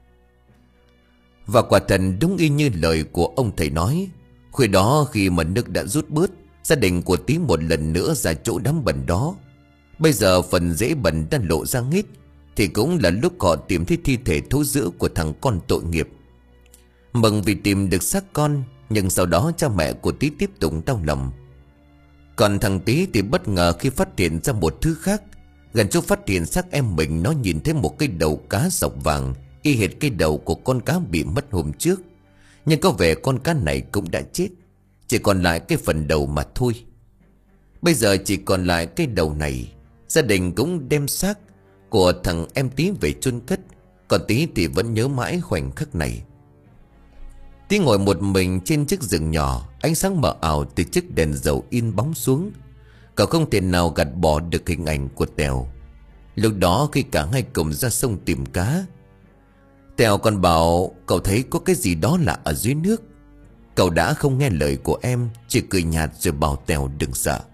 Và quả thật đúng y như lời của ông thầy nói. Khuya đó khi mà nước đã rút bớt, gia đình của Tí một lần nữa ra chỗ đám bẩn đó. Bây giờ phần rễ bẩn đã lộ ra hết, thì cũng là lúc họ tìm thấy thi thể thối rữa của thằng con tội nghiệp. Mừng vì tìm được xác con, nhưng sau đó cha mẹ của Tí tiếp tục đau lòng. Còn thằng Tí thì bất ngờ khi phát hiện ra một thứ khác. Gần chỗ phát hiện xác em mình, nó nhìn thấy một cái đầu cá sọc vàng, y hệt cái đầu của con cá bị mất hôm trước. Nhưng có vẻ con cá này cũng đã chết, chỉ còn lại cái phần đầu mà thôi. Bây giờ chỉ còn lại cái đầu này. Gia đình cũng đem xác của thằng em Tí về chôn cất. Còn Tí thì vẫn nhớ mãi khoảnh khắc này. Tí ngồi một mình trên chiếc giường nhỏ, ánh sáng mờ ảo từ chiếc đèn dầu in bóng xuống. Cậu không thể nào gạt bỏ được hình ảnh của Tèo. Lúc đó khi cả hai cùng ra sông tìm cá, Tèo còn bảo cậu thấy có cái gì đó lạ ở dưới nước. Cậu đã không nghe lời của em, chỉ cười nhạt rồi bảo Tèo đừng sợ.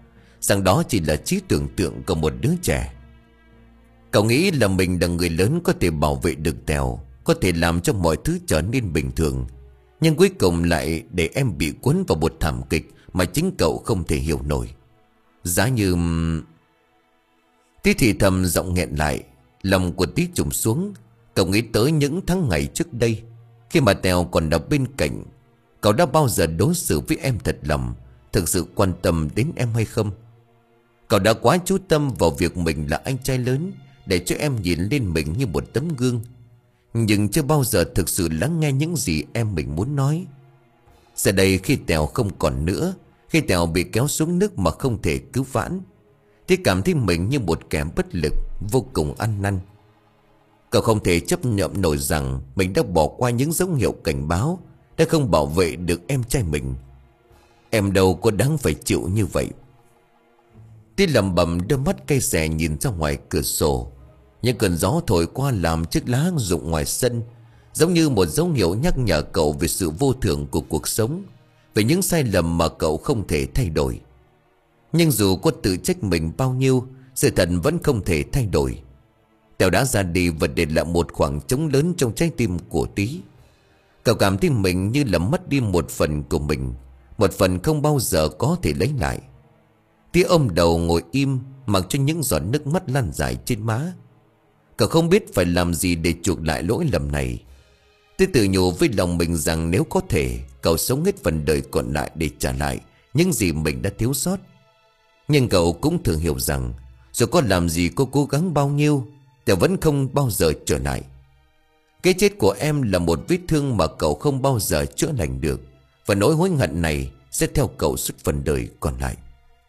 rằng đó chỉ là trí tưởng tượng của một đứa trẻ. Cậu nghĩ là mình là người lớn có thể bảo vệ được Tèo, có thể làm cho mọi thứ trở nên bình thường. Nhưng cuối cùng lại để em bị cuốn vào một thảm kịch mà chính cậu không thể hiểu nổi. Giá như... Tí thì thầm giọng nghẹn lại. Lòng của Tí trùng xuống. Cậu nghĩ tới những tháng ngày trước đây, khi mà Tèo còn ở bên cạnh. Cậu đã bao giờ đối xử với em thật lòng, thực sự quan tâm đến em hay không? Cậu đã quá chú tâm vào việc mình là anh trai lớn, để cho em nhìn lên mình như một tấm gương, nhưng chưa bao giờ thực sự lắng nghe những gì em mình muốn nói. Giờ đây khi Tèo không còn nữa, khi Tèo bị kéo xuống nước mà không thể cứu vãn, thì cảm thấy mình như một kẻ bất lực, vô cùng ăn năn. Cậu không thể chấp nhận nổi rằng mình đã bỏ qua những dấu hiệu cảnh báo, đã không bảo vệ được em trai mình. Em đâu có đáng phải chịu như vậy. Tí lầm bầm đôi mắt cay xè nhìn ra ngoài cửa sổ. Những cơn gió thổi qua làm chiếc lá rụng ngoài sân, giống như một dấu hiệu nhắc nhở cậu về sự vô thường của cuộc sống, về những sai lầm mà cậu không thể thay đổi. Nhưng dù có tự trách mình bao nhiêu, sự thật vẫn không thể thay đổi. Tèo đã ra đi và để lại một khoảng trống lớn trong trái tim của Tí. Cậu cảm thấy mình như là mất đi một phần của mình, một phần không bao giờ có thể lấy lại. Tí ôm đầu ngồi im, mặc cho những giọt nước mắt lan dài trên má. Cậu không biết phải làm gì để chuộc lại lỗi lầm này. Tí tự nhủ với lòng mình rằng nếu có thể, cậu sống hết phần đời còn lại để trả lại những gì mình đã thiếu sót. Nhưng cậu cũng thường hiểu rằng dù có làm gì, có cố gắng bao nhiêu, Tèo vẫn không bao giờ trở lại. Cái chết của em là một vết thương mà cậu không bao giờ chữa lành được, và nỗi hối hận này sẽ theo cậu suốt phần đời còn lại.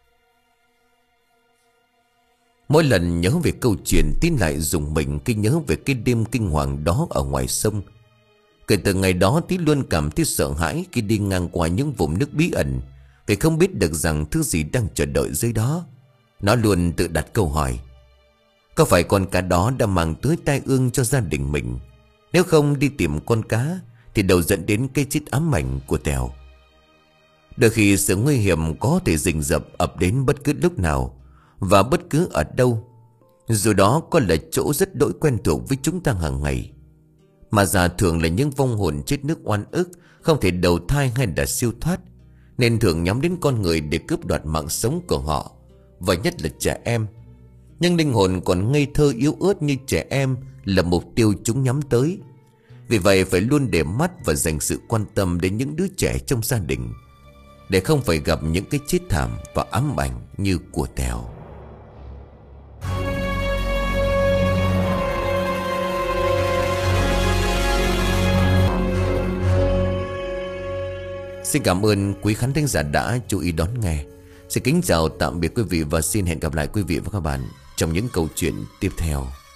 Mỗi lần nhớ về câu chuyện, Tín lại dùng mình khi nhớ về cái đêm kinh hoàng đó ở ngoài sông. Kể từ ngày đó, Tí luôn cảm thấy sợ hãi khi đi ngang qua những vùng nước bí ẩn, vì không biết được rằng thứ gì đang chờ đợi dưới đó. Nó luôn tự đặt câu hỏi: có phải con cá đó đã mang tới tai ương cho gia đình mình? Nếu không đi tìm con cá, thì đâu dẫn đến cái chết ám ảnh của Tèo. Đôi khi sự nguy hiểm có thể rình rập ập đến bất cứ lúc nào và bất cứ ở đâu, dù đó có là chỗ rất đỗi quen thuộc với chúng ta hàng ngày, mà già thường là những vong hồn chết nước oan ức, không thể đầu thai hay là siêu thoát, nên thường nhắm đến con người để cướp đoạt mạng sống của họ, và nhất là trẻ em. Nhưng linh hồn còn ngây thơ yếu ớt như trẻ em là mục tiêu chúng nhắm tới. Vì vậy phải luôn để mắt và dành sự quan tâm đến những đứa trẻ trong gia đình, để không phải gặp những cái chết thảm và ám ảnh như của Tèo. Xin cảm ơn quý khán thính giả đã chú ý đón nghe. Xin kính chào tạm biệt quý vị và xin hẹn gặp lại quý vị và các bạn trong những câu chuyện tiếp theo.